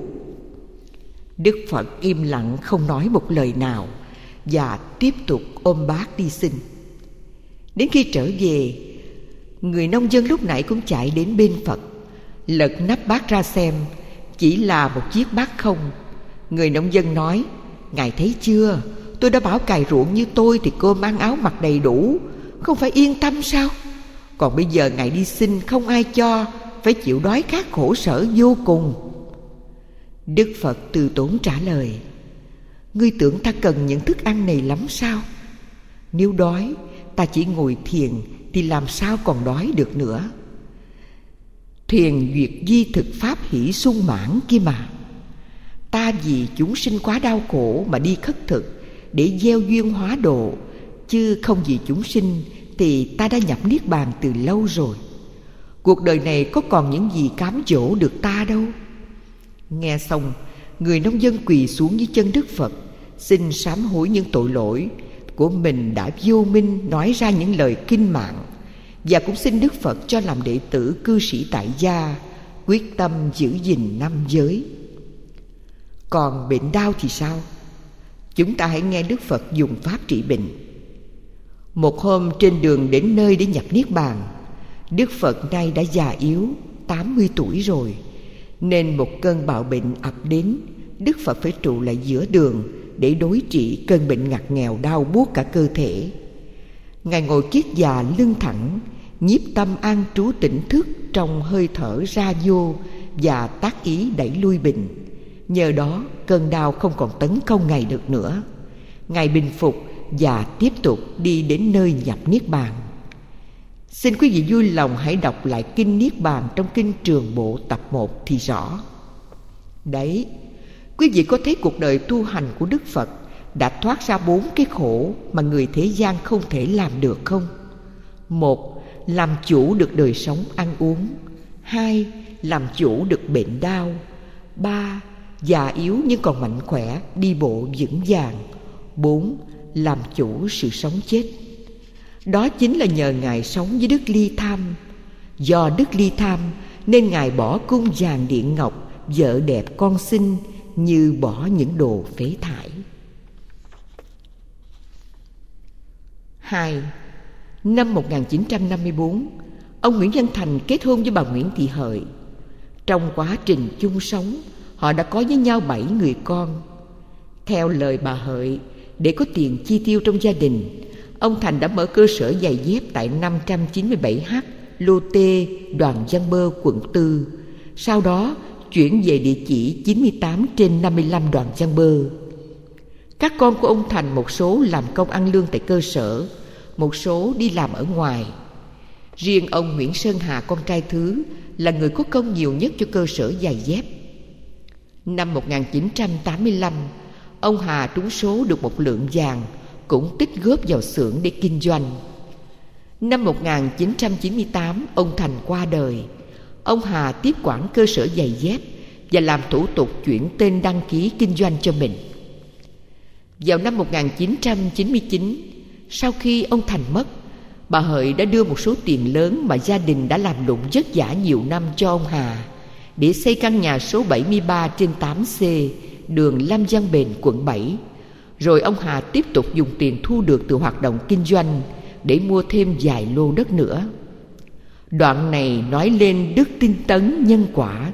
B: Đức Phật im lặng không nói một lời nào và tiếp tục ôm bát đi xin. Đến khi trở về, người nông dân lúc nãy cũng chạy đến bên Phật, lật nắp bát ra xem, chỉ là một chiếc bát không. Người nông dân nói: Ngài thấy chưa, tôi đã bảo cày ruộng như tôi thì cơm ăn áo mặc đầy đủ, không phải yên tâm sao? Còn bây giờ Ngài đi xin không ai cho, phải chịu đói khát khổ sở vô cùng. Đức Phật từ tốn trả lời: Ngươi tưởng ta cần những thức ăn này lắm sao? Nếu đói, ta chỉ ngồi thiền thì làm sao còn đói được nữa. Thiền duyệt di thực pháp hỷ sung mãn kia mà. Ta vì chúng sinh quá đau khổ mà đi khất thực để gieo duyên hóa độ, chứ không vì chúng sinh thì ta đã nhập niết bàn từ lâu rồi. Cuộc đời này có còn những gì cám dỗ được ta đâu. Nghe xong, người nông dân quỳ xuống dưới chân Đức Phật, xin sám hối những tội lỗi của mình đã vô minh nói ra những lời kinh mạng, và cũng xin Đức Phật cho làm đệ tử cư sĩ tại gia, quyết tâm giữ gìn 5 giới. Còn bệnh đau thì sao? Chúng ta hãy nghe Đức Phật dùng pháp trị bệnh. Một hôm trên đường đến nơi để nhập niết bàn, Đức Phật nay đã già yếu, 80 tuổi rồi, nên một cơn bạo bệnh ập đến. Đức Phật phải trụ lại giữa đường để đối trị cơn bệnh ngặt nghèo đau buốt cả cơ thể. Ngài ngồi kiết già lưng thẳng, nhiếp tâm an trú tỉnh thức trong hơi thở ra vô và tác ý đẩy lui bệnh. Nhờ đó cơn đau không còn tấn công Ngài được nữa. Ngài bình phục và tiếp tục đi đến nơi nhập niết bàn. Xin quý vị vui lòng hãy đọc lại kinh Niết Bàn trong kinh Trường Bộ tập 1 thì rõ. Đấy, quý vị có thấy cuộc đời tu hành của Đức Phật đã thoát ra 4 cái khổ mà người thế gian không thể làm được không? 1. Làm chủ được đời sống ăn uống. 2. Làm chủ được bệnh đau. 3. Già yếu nhưng còn mạnh khỏe, đi bộ vững vàng. 4. Làm chủ sự sống chết. Đó chính là nhờ Ngài sống với đức ly tham. Do đức ly tham nên Ngài bỏ cung vàng điện ngọc, vợ đẹp con xinh, như bỏ những đồ phế thải. 2. Năm 1954, ông Nguyễn Văn Thành kết hôn với bà Nguyễn Thị Hợi. Trong quá trình chung sống, họ đã có với nhau 7 người con. Theo lời bà Hợi, để có tiền chi tiêu trong gia đình, ông Thành đã mở cơ sở giày dép tại 597H Lô Tê, Đoàn Văn Bơ, quận 4. Sau đó chuyển về địa chỉ 98/55 Đoàn Văn Bơ. Các con của ông Thành một số làm công ăn lương tại cơ sở, một số đi làm ở ngoài. Riêng ông Nguyễn Sơn Hà, con trai thứ, là người có công nhiều nhất cho cơ sở giày dép. Năm 1985, ông Hà trúng số được 1 lượng vàng, cũng tích góp vào xưởng để kinh doanh. Năm 1998, ông Thành qua đời. Ông Hà tiếp quản cơ sở giày dép và làm thủ tục chuyển tên đăng ký kinh doanh cho mình. Vào năm 1999, sau khi ông Thành mất, bà Hợi đã đưa một số tiền lớn mà gia đình đã làm lụng vất vả nhiều năm cho ông Hà để xây căn nhà số 73 trên 8C, đường Lam Văn Bền, quận 7. Rồi ông Hà tiếp tục dùng tiền thu được từ hoạt động kinh doanh để mua thêm vài lô đất nữa. Đoạn này nói lên đức tinh tấn nhân quả.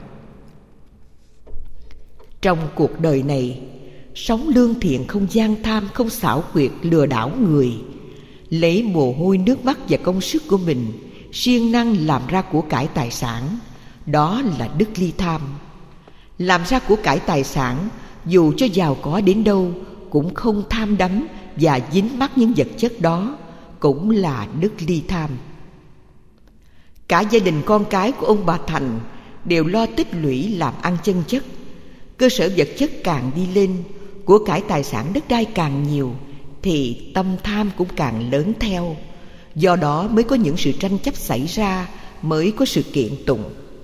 B: Trong cuộc đời này, sống lương thiện, không gian tham, không xảo quyệt lừa đảo người, lấy mồ hôi nước mắt và công sức của mình siêng năng làm ra của cải tài sản, đó là đức ly tham. Làm ra của cải tài sản, dù cho giàu có đến đâu, cũng không tham đắm và dính mắc những vật chất đó, cũng là đức ly tham. Cả gia đình con cái của ông bà Thành đều lo tích lũy làm ăn chân chất. Cơ sở vật chất càng đi lên, của cải tài sản đất đai càng nhiều, thì tâm tham cũng càng lớn theo. Do đó mới có những sự tranh chấp xảy ra, mới có sự kiện tụng.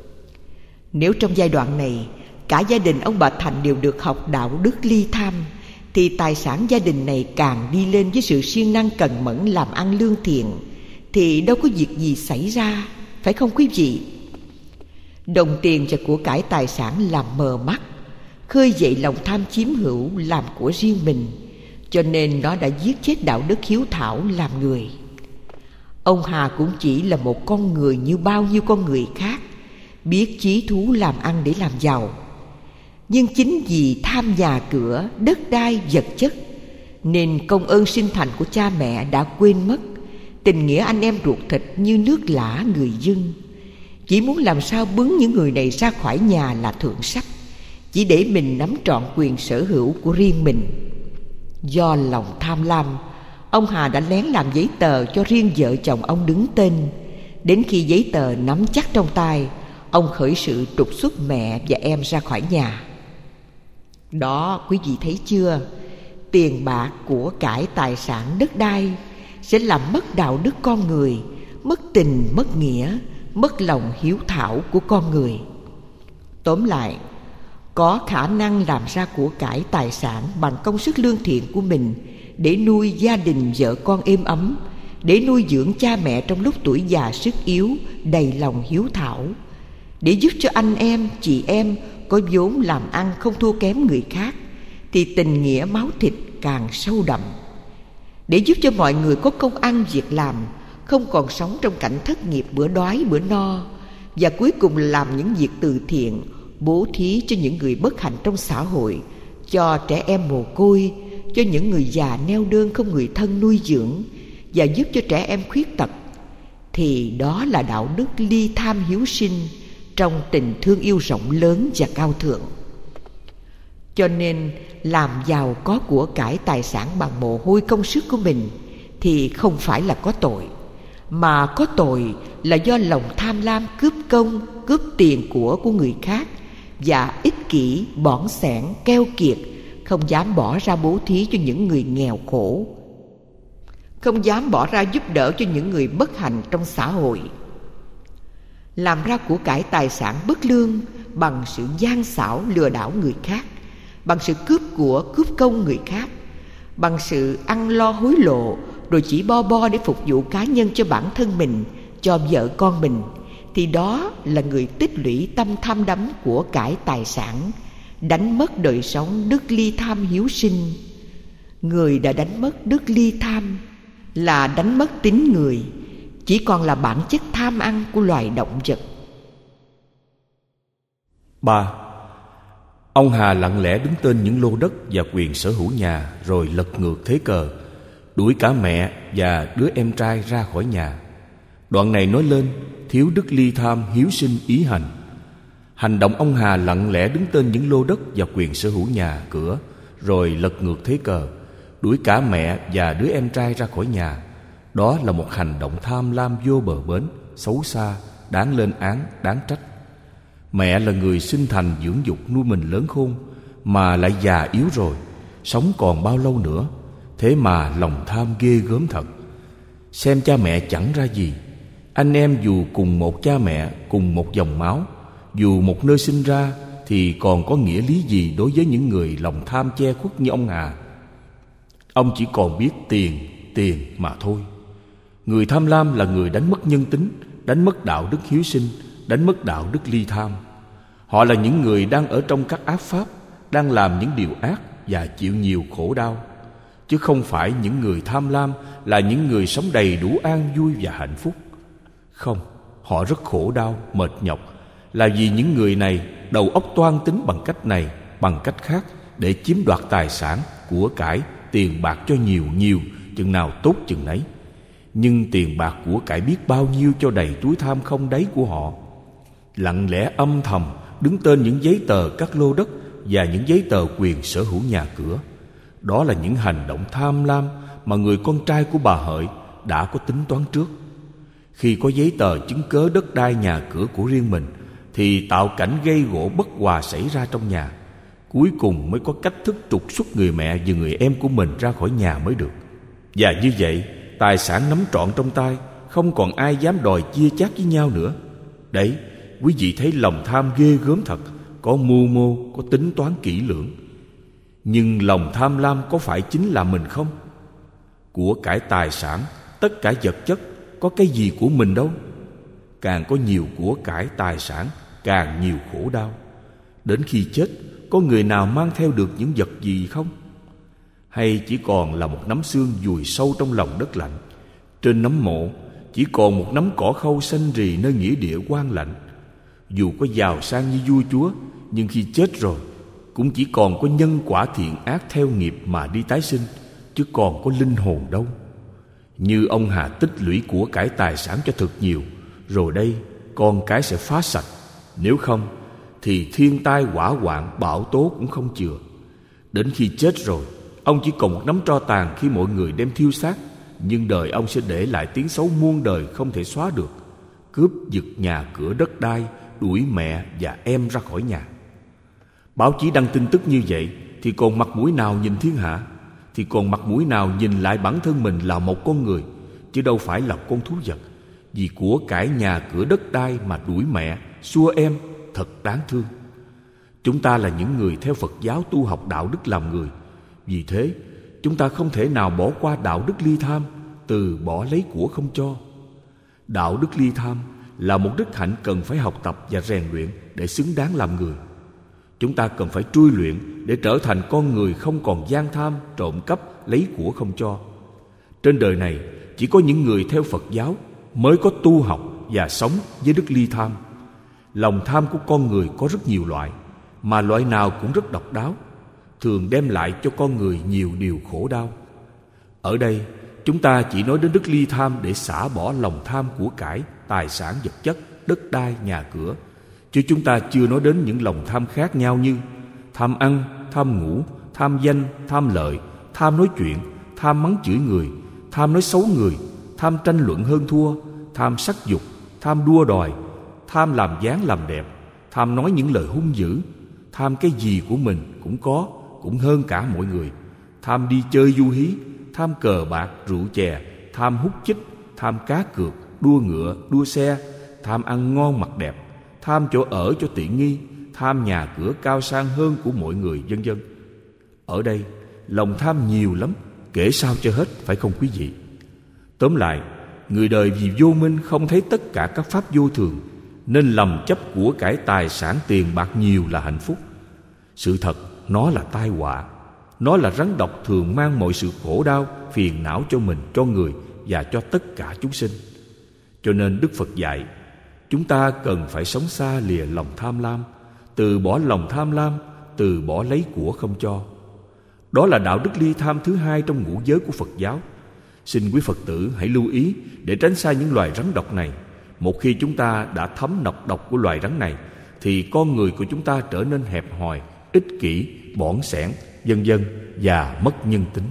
B: Nếu trong giai đoạn này cả gia đình ông bà Thành đều được học đạo đức ly tham, thì tài sản gia đình này càng đi lên với sự siêng năng cần mẫn làm ăn lương thiện, thì đâu có việc gì xảy ra, phải không quý vị? Đồng tiền và của cải tài sản làm mờ mắt, khơi dậy lòng tham chiếm hữu làm của riêng mình, cho nên nó đã giết chết đạo đức hiếu thảo làm người. Ông Hà cũng chỉ là một con người như bao nhiêu con người khác, biết chí thú làm ăn để làm giàu. Nhưng chính vì tham nhà cửa, đất đai, vật chất, nên công ơn sinh thành của cha mẹ đã quên mất tình nghĩa anh em ruột thịt như nước lã người dân. Chỉ muốn làm sao bứng những người này ra khỏi nhà là thượng sách, chỉ để mình nắm trọn quyền sở hữu của riêng mình. Do lòng tham lam, ông Hà đã lén làm giấy tờ cho riêng vợ chồng ông đứng tên. Đến khi giấy tờ nắm chắc trong tay, ông khởi sự trục xuất mẹ và em ra khỏi nhà. Đó, quý vị thấy chưa? Tiền bạc, của cải, tài sản, đất đai sẽ làm mất đạo đức con người, mất tình, mất nghĩa, mất lòng hiếu thảo của con người. Tóm lại, có khả năng làm ra của cải tài sản bằng công sức lương thiện của mình để nuôi gia đình vợ con êm ấm, để nuôi dưỡng cha mẹ trong lúc tuổi già sức yếu, đầy lòng hiếu thảo, để giúp cho anh em, chị em có vốn làm ăn không thua kém người khác, thì tình nghĩa máu thịt càng sâu đậm. Để giúp cho mọi người có công ăn việc làm, không còn sống trong cảnh thất nghiệp bữa đói bữa no, và cuối cùng làm những việc từ thiện, bố thí cho những người bất hạnh trong xã hội, cho trẻ em mồ côi, cho những người già neo đơn không người thân nuôi dưỡng, và giúp cho trẻ em khuyết tật, thì đó là đạo đức ly tham hiếu sinh trong tình thương yêu rộng lớn và cao thượng. Cho nên làm giàu có của cải tài sản bằng mồ hôi công sức của mình thì không phải là có tội, mà có tội là do lòng tham lam cướp công, cướp tiền của người khác, và ích kỷ, bỏng sẻn, keo kiệt, không dám bỏ ra bố thí cho những người nghèo khổ, không dám bỏ ra giúp đỡ cho những người bất hạnh trong xã hội. Làm ra của cải tài sản bất lương bằng sự gian xảo lừa đảo người khác, bằng sự cướp của, cướp công người khác, bằng sự ăn lo hối lộ, rồi chỉ bo để phục vụ cá nhân cho bản thân mình, cho vợ con mình, thì đó là người tích lũy tâm tham đắm của cải tài sản, đánh mất đời sống đức ly tham hiếu sinh. Người đã đánh mất đức ly tham là đánh mất tính người, chỉ còn là bản chất tham ăn của loài động vật.
A: 3. Ông Hà lặng lẽ đứng tên những lô đất và quyền sở hữu nhà, rồi lật ngược thế cờ, đuổi cả mẹ và đứa em trai ra khỏi nhà. Đoạn này nói lên thiếu đức ly tham hiếu sinh ý hành. Hành động ông Hà lặng lẽ đứng tên những lô đất và quyền sở hữu nhà cửa, rồi lật ngược thế cờ, đuổi cả mẹ và đứa em trai ra khỏi nhà. Đó là một hành động tham lam vô bờ bến, xấu xa, đáng lên án, đáng trách. Mẹ là người sinh thành dưỡng dục nuôi mình lớn khôn, mà lại già yếu rồi, sống còn bao lâu nữa? Thế mà lòng tham ghê gớm thật. Xem cha mẹ chẳng ra gì. Anh em dù cùng một cha mẹ, cùng một dòng máu, dù một nơi sinh ra, thì còn có nghĩa lý gì đối với những người lòng tham che khuất như ông Hà? Ông chỉ còn biết tiền mà thôi. Người tham lam là người đánh mất nhân tính, đánh mất đạo đức hiếu sinh, đánh mất đạo đức ly tham. Họ là những người đang ở trong các ác pháp, đang làm những điều ác và chịu nhiều khổ đau. Chứ không phải những người tham lam là những người sống đầy đủ an vui và hạnh phúc. Không, họ rất khổ đau, mệt nhọc, là vì những người này đầu óc toan tính bằng cách này, bằng cách khác, để chiếm đoạt tài sản, của cải, tiền bạc cho nhiều, chừng nào tốt chừng nấy. Nhưng tiền bạc của cải biết bao nhiêu cho đầy túi tham không đáy của họ. Lặng lẽ âm thầm đứng tên những giấy tờ các lô đất và những giấy tờ quyền sở hữu nhà cửa. Đó là những hành động tham lam mà người con trai của bà Hợi đã có tính toán trước. Khi có giấy tờ chứng cớ đất đai nhà cửa của riêng mình, thì tạo cảnh gây gổ bất hòa xảy ra trong nhà. Cuối cùng mới có cách thức trục xuất người mẹ và người em của mình ra khỏi nhà mới được. Và như vậy, tài sản nắm trọn trong tay, không còn ai dám đòi chia chác với nhau nữa. Đấy, quý vị thấy lòng tham ghê gớm thật, có mưu mô, có tính toán kỹ lưỡng. Nhưng lòng tham lam có phải chính là mình không? Của cải tài sản, tất cả vật chất, có cái gì của mình đâu. Càng có nhiều của cải tài sản, càng nhiều khổ đau. Đến khi chết, có người nào mang theo được những vật gì không? Hay chỉ còn là một nắm xương vùi sâu trong lòng đất lạnh? Trên nấm mộ chỉ còn một nắm cỏ khâu xanh rì nơi nghĩa địa quan lạnh. Dù có giàu sang như vua chúa, nhưng khi chết rồi cũng chỉ còn có nhân quả thiện ác theo nghiệp mà đi tái sinh, chứ còn có linh hồn đâu. Như ông Hà tích lũy của cải tài sản cho thật nhiều, rồi đây con cái sẽ phá sạch. Nếu không thì thiên tai hỏa hoạn bão tố cũng không chừa. Đến khi chết rồi, ông chỉ còn một nắm tro tàn khi mọi người đem thiêu xác, nhưng đời ông sẽ để lại tiếng xấu muôn đời không thể xóa được. Cướp giật nhà cửa đất đai, đuổi mẹ và em ra khỏi nhà. Báo chí đăng tin tức như vậy thì còn mặt mũi nào nhìn thiên hạ? Thì còn mặt mũi nào nhìn lại bản thân mình là một con người, chứ đâu phải là con thú vật? Vì của cải nhà cửa đất đai mà đuổi mẹ, xua em, thật đáng thương. Chúng ta là những người theo Phật giáo tu học đạo đức làm người. Vì thế, chúng ta không thể nào bỏ qua đạo đức ly tham, từ bỏ lấy của không cho. Đạo đức ly tham là một đức hạnh cần phải học tập và rèn luyện để xứng đáng làm người. Chúng ta cần phải trui luyện để trở thành con người không còn gian tham, trộm cắp, lấy của không cho. Trên đời này, chỉ có những người theo Phật giáo mới có tu học và sống với đức ly tham. Lòng tham của con người có rất nhiều loại, mà loại nào cũng rất độc đáo, thường đem lại cho con người nhiều điều khổ đau. Ở đây, chúng ta chỉ nói đến đức ly tham để xả bỏ lòng tham của cải, tài sản vật chất, đất đai, nhà cửa, chứ chúng ta chưa nói đến những lòng tham khác nhau như tham ăn, tham ngủ, tham danh, tham lợi, tham nói chuyện, tham mắng chửi người, tham nói xấu người, tham tranh luận hơn thua, tham sắc dục, tham đua đòi, tham làm dáng làm đẹp, tham nói những lời hung dữ, tham cái gì của mình cũng có, cũng hơn cả mọi người, tham đi chơi du hí, tham cờ bạc, rượu chè, tham hút chích, tham cá cược, đua ngựa, đua xe, tham ăn ngon mặc đẹp, tham chỗ ở cho tiện nghi, tham nhà cửa cao sang hơn của mọi người, vân vân. Ở đây, lòng tham nhiều lắm, kể sao cho hết, phải không quý vị? Tóm lại, người đời vì vô minh không thấy tất cả các pháp vô thường, nên lầm chấp của cải tài sản tiền bạc nhiều là hạnh phúc. Sự thật, nó là tai họa. Nó là rắn độc thường mang mọi sự khổ đau, phiền não cho mình, cho người và cho tất cả chúng sinh. Cho nên Đức Phật dạy, chúng ta cần phải sống xa lìa lòng tham lam, từ bỏ lòng tham lam, từ bỏ lấy của không cho. Đó là đạo đức ly tham thứ hai trong ngũ giới của Phật giáo. Xin quý Phật tử hãy lưu ý để tránh xa những loài rắn độc này. Một khi chúng ta đã thấm nọc độc của loài rắn này, thì con người của chúng ta trở nên hẹp hòi, ích kỷ, bỏn sẻn, vân vân, và mất nhân tính.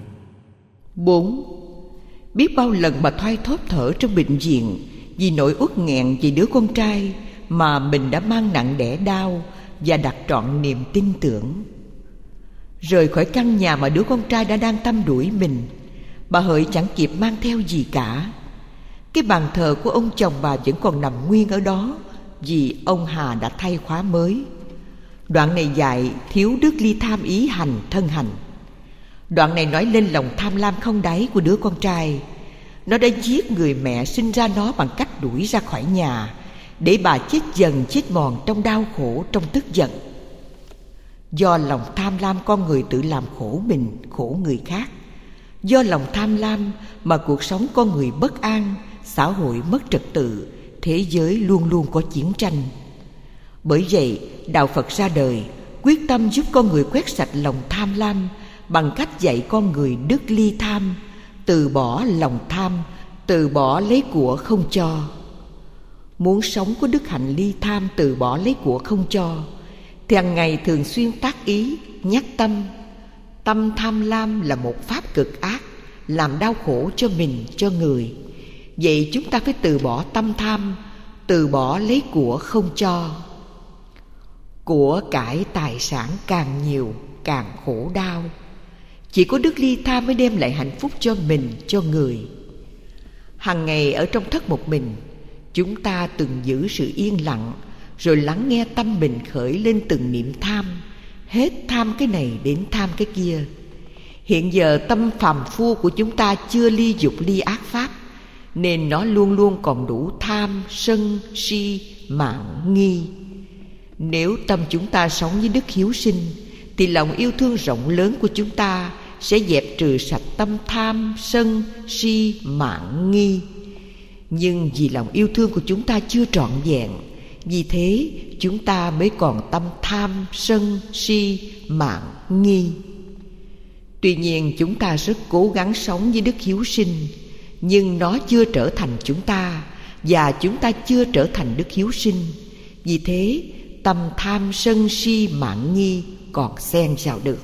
B: 4. Biết bao lần bà thoai thóp thở trong bệnh viện vì nỗi uất nghẹn về đứa con trai mà mình đã mang nặng đẻ đau và đặt trọn niềm tin tưởng. Rời khỏi căn nhà mà đứa con trai đã đang tăm đuổi mình, bà Hợi chẳng kịp mang theo gì cả. Cái bàn thờ của ông chồng bà vẫn còn nằm nguyên ở đó, vì ông Hà đã thay khóa mới. Đoạn này dạy thiếu đức ly tham ý hành thân hành. Đoạn này nói lên lòng tham lam không đáy của đứa con trai. Nó đã giết người mẹ sinh ra nó bằng cách đuổi ra khỏi nhà, để bà chết dần chết mòn trong đau khổ, trong tức giận. Do lòng tham lam, con người tự làm khổ mình, khổ người khác. Do lòng tham lam mà cuộc sống con người bất an, xã hội mất trật tự, thế giới luôn luôn có chiến tranh. Bởi vậy, Đạo Phật ra đời, quyết tâm giúp con người quét sạch lòng tham lam bằng cách dạy con người đức ly tham, từ bỏ lòng tham, từ bỏ lấy của không cho. Muốn sống có đức hạnh ly tham, từ bỏ lấy của không cho, thì hàng ngày thường xuyên tác ý, nhắc tâm. Tâm tham lam là một pháp cực ác, làm đau khổ cho mình, cho người. Vậy chúng ta phải từ bỏ tâm tham, từ bỏ lấy của không cho. Của cải tài sản càng nhiều càng khổ đau. Chỉ có đức ly tham mới đem lại hạnh phúc cho mình, cho người. Hằng ngày ở trong thất một mình, chúng ta từng giữ sự yên lặng, rồi lắng nghe tâm mình khởi lên từng niệm tham, hết tham cái này đến tham cái kia. Hiện giờ tâm phàm phu của chúng ta chưa ly dục ly ác pháp, nên nó luôn luôn còn đủ tham, sân, si, mạn, nghi. Nếu tâm chúng ta sống với đức hiếu sinh, thì lòng yêu thương rộng lớn của chúng ta sẽ dẹp trừ sạch tâm tham, sân, si, mạn, nghi. Nhưng vì lòng yêu thương của chúng ta chưa trọn vẹn, vì thế chúng ta mới còn tâm tham, sân, si, mạn, nghi. Tuy nhiên chúng ta rất cố gắng sống với đức hiếu sinh, nhưng nó chưa trở thành chúng ta, và chúng ta chưa trở thành đức hiếu sinh. Vì thế tâm tham, sân, si, mạn, nghi còn xen vào được.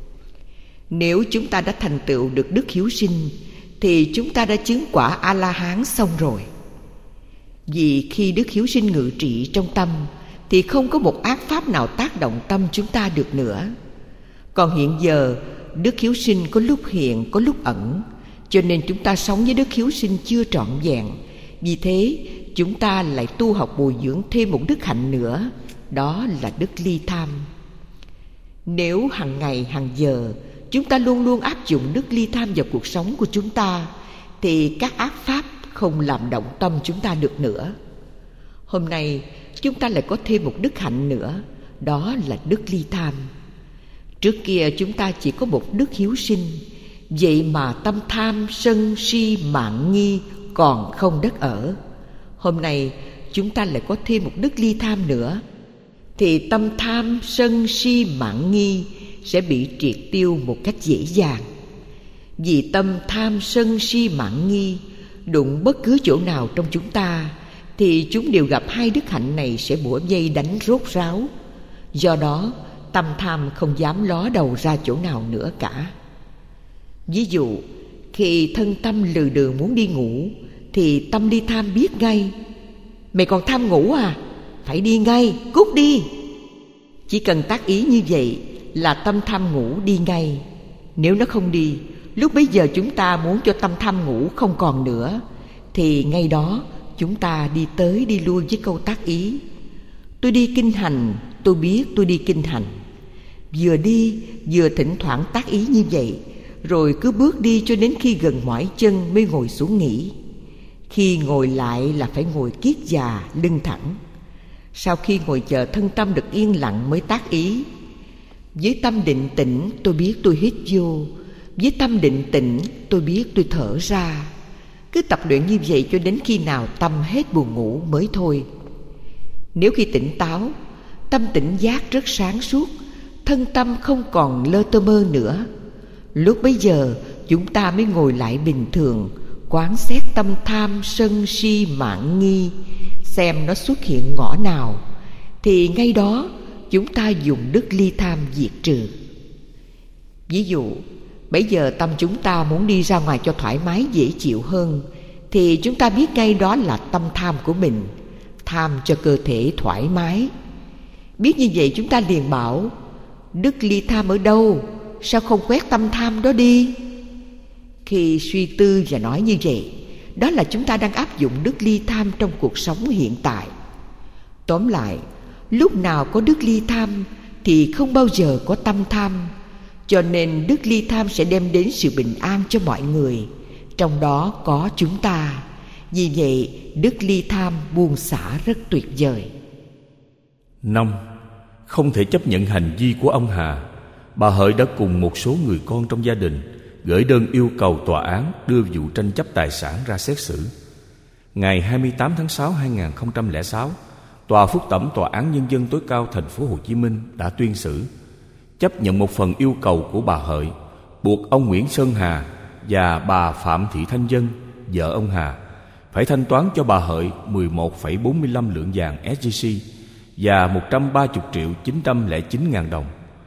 B: Nếu chúng ta đã thành tựu được đức hiếu sinh, thì chúng ta đã chứng quả A-la-hán xong rồi. Vì khi đức hiếu sinh ngự trị trong tâm, thì không có một ác pháp nào tác động tâm chúng ta được nữa. Còn hiện giờ, đức hiếu sinh có lúc hiện, có lúc ẩn, cho nên chúng ta sống với đức hiếu sinh chưa trọn vẹn. Vì thế chúng ta lại tu học bồi dưỡng thêm một đức hạnh nữa, đó là đức ly tham. Nếu hàng ngày hàng giờ chúng ta luôn luôn áp dụng đức ly tham vào cuộc sống của chúng ta, thì các ác pháp không làm động tâm chúng ta được nữa. Hôm nay chúng ta lại có thêm một đức hạnh nữa, đó là đức ly tham. Trước kia chúng ta chỉ có một đức hiếu sinh, vậy mà tâm tham, sân, si, mạn, nghi còn không đất ở. Hôm nay chúng ta lại có thêm một đức ly tham nữa, thì tâm tham, sân, si, mạn, nghi sẽ bị triệt tiêu một cách dễ dàng. Vì tâm tham, sân, si, mạn, nghi đụng bất cứ chỗ nào trong chúng ta, thì chúng đều gặp hai đức hạnh này sẽ bủa vây đánh rốt ráo. Do đó tâm tham không dám ló đầu ra chỗ nào nữa cả. Ví dụ, khi thân tâm lừ đừ muốn đi ngủ, thì tâm ly tham biết ngay: mày còn tham ngủ à? Phải đi ngay, cút đi. Chỉ cần tác ý như vậy là tâm tham ngủ đi ngay. Nếu nó không đi, lúc bấy giờ chúng ta muốn cho tâm tham ngủ không còn nữa, thì ngay đó chúng ta đi tới đi lui với câu tác ý: tôi đi kinh hành, tôi biết tôi đi kinh hành. Vừa đi vừa thỉnh thoảng tác ý như vậy, rồi cứ bước đi cho đến khi gần mỏi chân mới ngồi xuống nghỉ. Khi ngồi lại là phải ngồi kiết già, lưng thẳng. Sau khi ngồi chờ thân tâm được yên lặng mới tác ý: với tâm định tĩnh tôi biết tôi hít vô, với tâm định tĩnh tôi biết tôi thở ra. Cứ tập luyện như vậy cho đến khi nào tâm hết buồn ngủ mới thôi. Nếu khi tỉnh táo, tâm tỉnh giác rất sáng suốt, thân tâm không còn lơ tơ mơ nữa, lúc bấy giờ chúng ta mới ngồi lại bình thường, quán xét tâm tham, sân, si, mạn, nghi, xem nó xuất hiện ngõ nào, thì ngay đó chúng ta dùng đức ly tham diệt trừ. Ví dụ, bây giờ tâm chúng ta muốn đi ra ngoài cho thoải mái dễ chịu hơn, thì chúng ta biết ngay đó là tâm tham của mình, tham cho cơ thể thoải mái. Biết như vậy chúng ta liền bảo: đức ly tham ở đâu? Sao không quét tâm tham đó đi? Khi suy tư và nói như vậy, đó là chúng ta đang áp dụng đức ly tham trong cuộc sống hiện tại. Tóm lại, lúc nào có đức ly tham thì không bao giờ có tâm tham. Cho nên đức ly tham sẽ đem đến sự bình an cho mọi người, trong đó có chúng ta. Vì vậy, đức ly tham buông xả rất tuyệt vời.
A: 5. Không thể chấp nhận hành vi của ông Hà. Bà Hợi đã cùng một số người con trong gia đình gửi đơn yêu cầu tòa án đưa vụ tranh chấp tài sản ra xét xử. Ngày 28 tháng 6 2006, Tòa Phúc thẩm Tòa án Nhân dân tối cao thành phố Hồ Chí Minh đã tuyên xử, chấp nhận một phần yêu cầu của bà Hợi, buộc ông Nguyễn Sơn Hà và bà Phạm Thị Thanh Vân, vợ ông Hà, phải thanh toán cho bà Hợi 11,45 lượng vàng SJC và 130.909.000 đồng.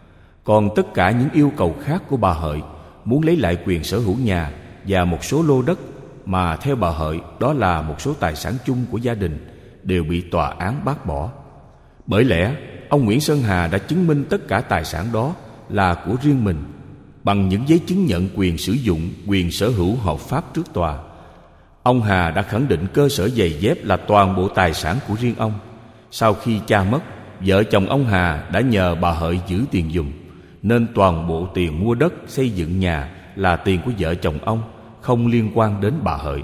A: Còn tất cả những yêu cầu khác của bà Hợi muốn lấy lại quyền sở hữu nhà và một số lô đất mà theo bà Hợi đó là một số tài sản chung của gia đình đều bị tòa án bác bỏ. Bởi lẽ ông Nguyễn Sơn Hà đã chứng minh tất cả tài sản đó là của riêng mình bằng những giấy chứng nhận quyền sử dụng, quyền sở hữu hợp pháp trước tòa. Ông Hà đã khẳng định cơ sở giày dép là toàn bộ tài sản của riêng ông. Sau khi cha mất, vợ chồng ông Hà đã nhờ bà Hợi giữ tiền giùm, nên toàn bộ tiền mua đất, xây dựng nhà là tiền của vợ chồng ông, không liên quan đến bà Hợi.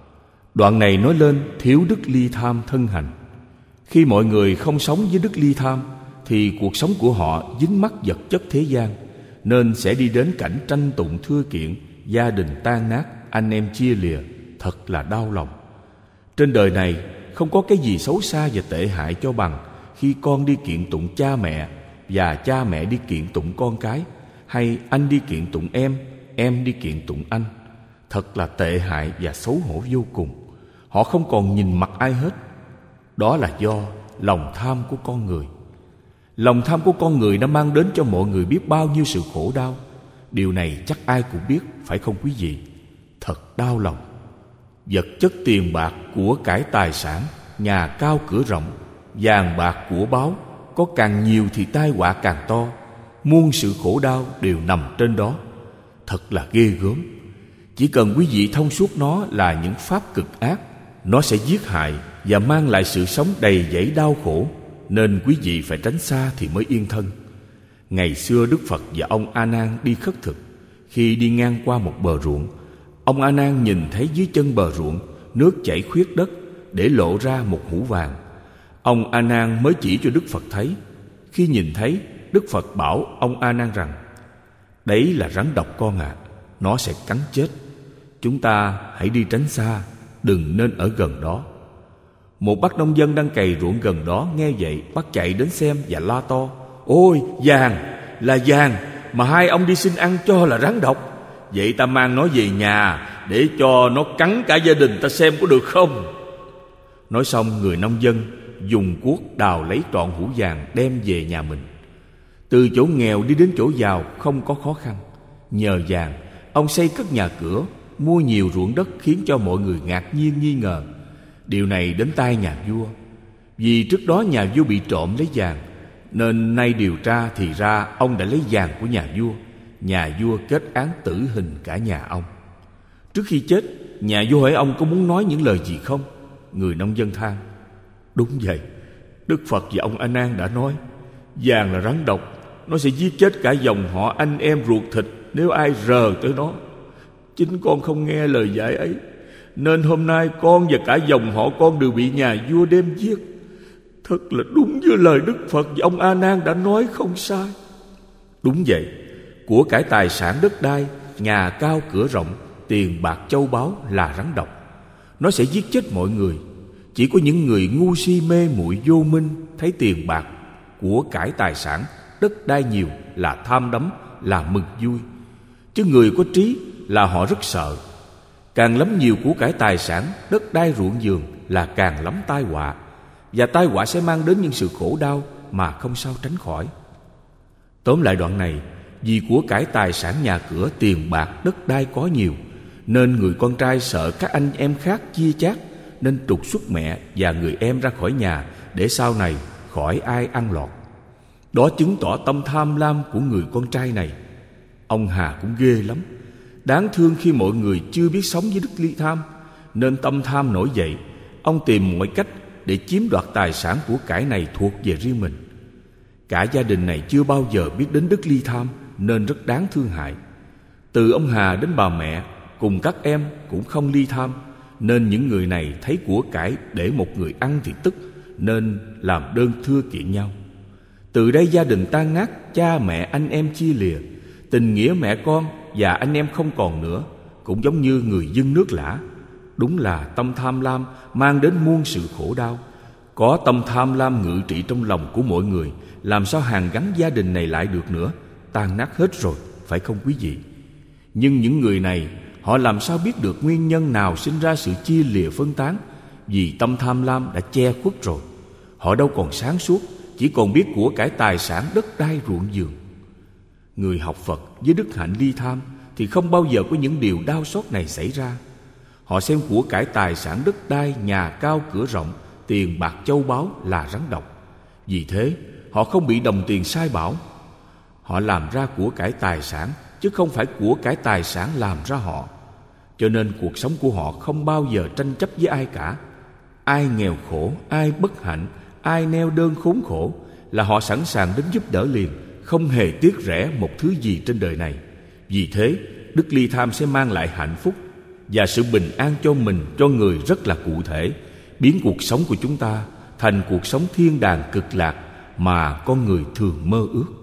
A: Đoạn này nói lên thiếu đức ly tham thân hành. Khi mọi người không sống với đức ly tham thì cuộc sống của họ dính mắc vật chất thế gian, nên sẽ đi đến cảnh tranh tụng thưa kiện, gia đình tan nát, anh em chia lìa, thật là đau lòng. Trên đời này không có cái gì xấu xa và tệ hại cho bằng khi con đi kiện tụng cha mẹ và cha mẹ đi kiện tụng con cái, hay anh đi kiện tụng em đi kiện tụng anh. Thật là tệ hại và xấu hổ vô cùng. Họ không còn nhìn mặt ai hết. Đó là do lòng tham của con người. Lòng tham của con người đã mang đến cho mọi người biết bao nhiêu sự khổ đau. Điều này chắc ai cũng biết, phải không quý vị? Thật đau lòng. Vật chất tiền bạc, của cải tài sản, nhà cao cửa rộng, vàng bạc của báu, có càng nhiều thì tai họa càng to. Muôn sự khổ đau đều nằm trên đó. Thật là ghê gớm. Chỉ cần quý vị thông suốt nó là những pháp cực ác, nó sẽ giết hại và mang lại sự sống đầy dẫy đau khổ, nên quý vị phải tránh xa thì mới yên thân. Ngày xưa Đức Phật và ông A Nan đi khất thực. Khi đi ngang qua một bờ ruộng, ông A Nan nhìn thấy dưới chân bờ ruộng nước chảy khuyết đất, để lộ ra một hũ vàng. Ông A Nan mới chỉ cho Đức Phật thấy. Khi nhìn thấy, Đức Phật bảo ông A Nan rằng: đấy là rắn độc con ạ, nó sẽ cắn chết. Chúng ta hãy đi tránh xa, đừng nên ở gần đó. Một bác nông dân đang cày ruộng gần đó nghe vậy, bác chạy đến xem và la to: ôi, vàng, là vàng mà hai ông đi xin ăn cho là rắn độc. Vậy ta mang nó về nhà để cho nó cắn cả gia đình ta xem có được không? Nói xong, người nông dân dùng cuốc đào lấy trọn hũ vàng đem về nhà mình. Từ chỗ nghèo đi đến chỗ giàu không có khó khăn. Nhờ vàng, ông xây cất nhà cửa, mua nhiều ruộng đất, khiến cho mọi người ngạc nhiên nghi ngờ. Điều này đến tai nhà vua. Vì trước đó nhà vua bị trộm lấy vàng, nên nay điều tra thì ra ông đã lấy vàng của nhà vua. Nhà vua kết án tử hình cả nhà ông. Trước khi chết, nhà vua hỏi ông có muốn nói những lời gì không? Người nông dân than: đúng vậy, Đức Phật và ông A Nan đã nói vàng là rắn độc, nó sẽ giết chết cả dòng họ anh em ruột thịt nếu ai rờ tới nó. Chính con không nghe lời dạy ấy, nên hôm nay con và cả dòng họ con đều bị nhà vua đem giết. Thật là đúng như lời Đức Phật và ông A Nan đã nói, không sai. Đúng vậy, của cải tài sản, đất đai, nhà cao cửa rộng, tiền bạc châu báu là rắn độc. Nó sẽ giết chết mọi người. Chỉ có những người ngu si mê muội vô minh thấy tiền bạc, của cải tài sản, đất đai nhiều là tham đắm, là mừng vui. Chứ người có trí là họ rất sợ. Càng lắm nhiều của cải tài sản, đất đai, ruộng vườn là càng lắm tai họa. Và tai họa sẽ mang đến những sự khổ đau mà không sao tránh khỏi. Tóm lại đoạn này, Vì của cải tài sản nhà cửa, tiền bạc, đất đai có nhiều, nên người con trai sợ các anh em khác chia chác, nên trục xuất mẹ và người em ra khỏi nhà, để sau này khỏi ai ăn lọt. Đó chứng tỏ tâm tham lam của người con trai này. Ông Hà cũng ghê lắm. Đáng thương khi mọi người chưa biết sống với đức ly tham, nên tâm tham nổi dậy. Ông tìm mọi cách để chiếm đoạt tài sản của cải này thuộc về riêng mình. Cả gia đình này chưa bao giờ biết đến đức ly tham, nên rất đáng thương hại. Từ ông Hà đến bà mẹ cùng các em cũng không ly tham, nên những người này thấy của cải để một người ăn thì tức, nên làm đơn thưa kiện nhau. Từ đây gia đình tan nát, cha mẹ anh em chia lìa, tình nghĩa mẹ con và anh em không còn nữa, cũng giống như người dưng nước lã. Đúng là tâm tham lam mang đến muôn sự khổ đau. Có tâm tham lam ngự trị trong lòng của mọi người, làm sao hàn gắn gia đình này lại được nữa? Tan nát hết rồi, phải không quý vị? Nhưng những người này, họ làm sao biết được nguyên nhân nào sinh ra sự chia lìa phân tán? Vì tâm tham lam đã che khuất rồi. Họ đâu còn sáng suốt, chỉ còn biết của cải tài sản, đất đai, ruộng vườn. Người học Phật với đức hạnh ly tham thì không bao giờ có những điều đau xót này xảy ra. Họ xem của cải tài sản, đất đai, nhà cao cửa rộng, tiền bạc châu báu là rắn độc. Vì thế họ không bị đồng tiền sai bảo. Họ làm ra của cải tài sản, chứ không phải của cải tài sản làm ra họ. Cho nên cuộc sống của họ không bao giờ tranh chấp với ai cả. Ai nghèo khổ, ai bất hạnh, ai neo đơn khốn khổ là họ sẵn sàng đến giúp đỡ liền, không hề tiếc rẻ một thứ gì trên đời này. Vì thế đức ly tham sẽ mang lại hạnh phúc và sự bình an cho mình, cho người rất là cụ thể, biến cuộc sống của chúng ta thành cuộc sống thiên đàng cực lạc mà con người thường mơ ước.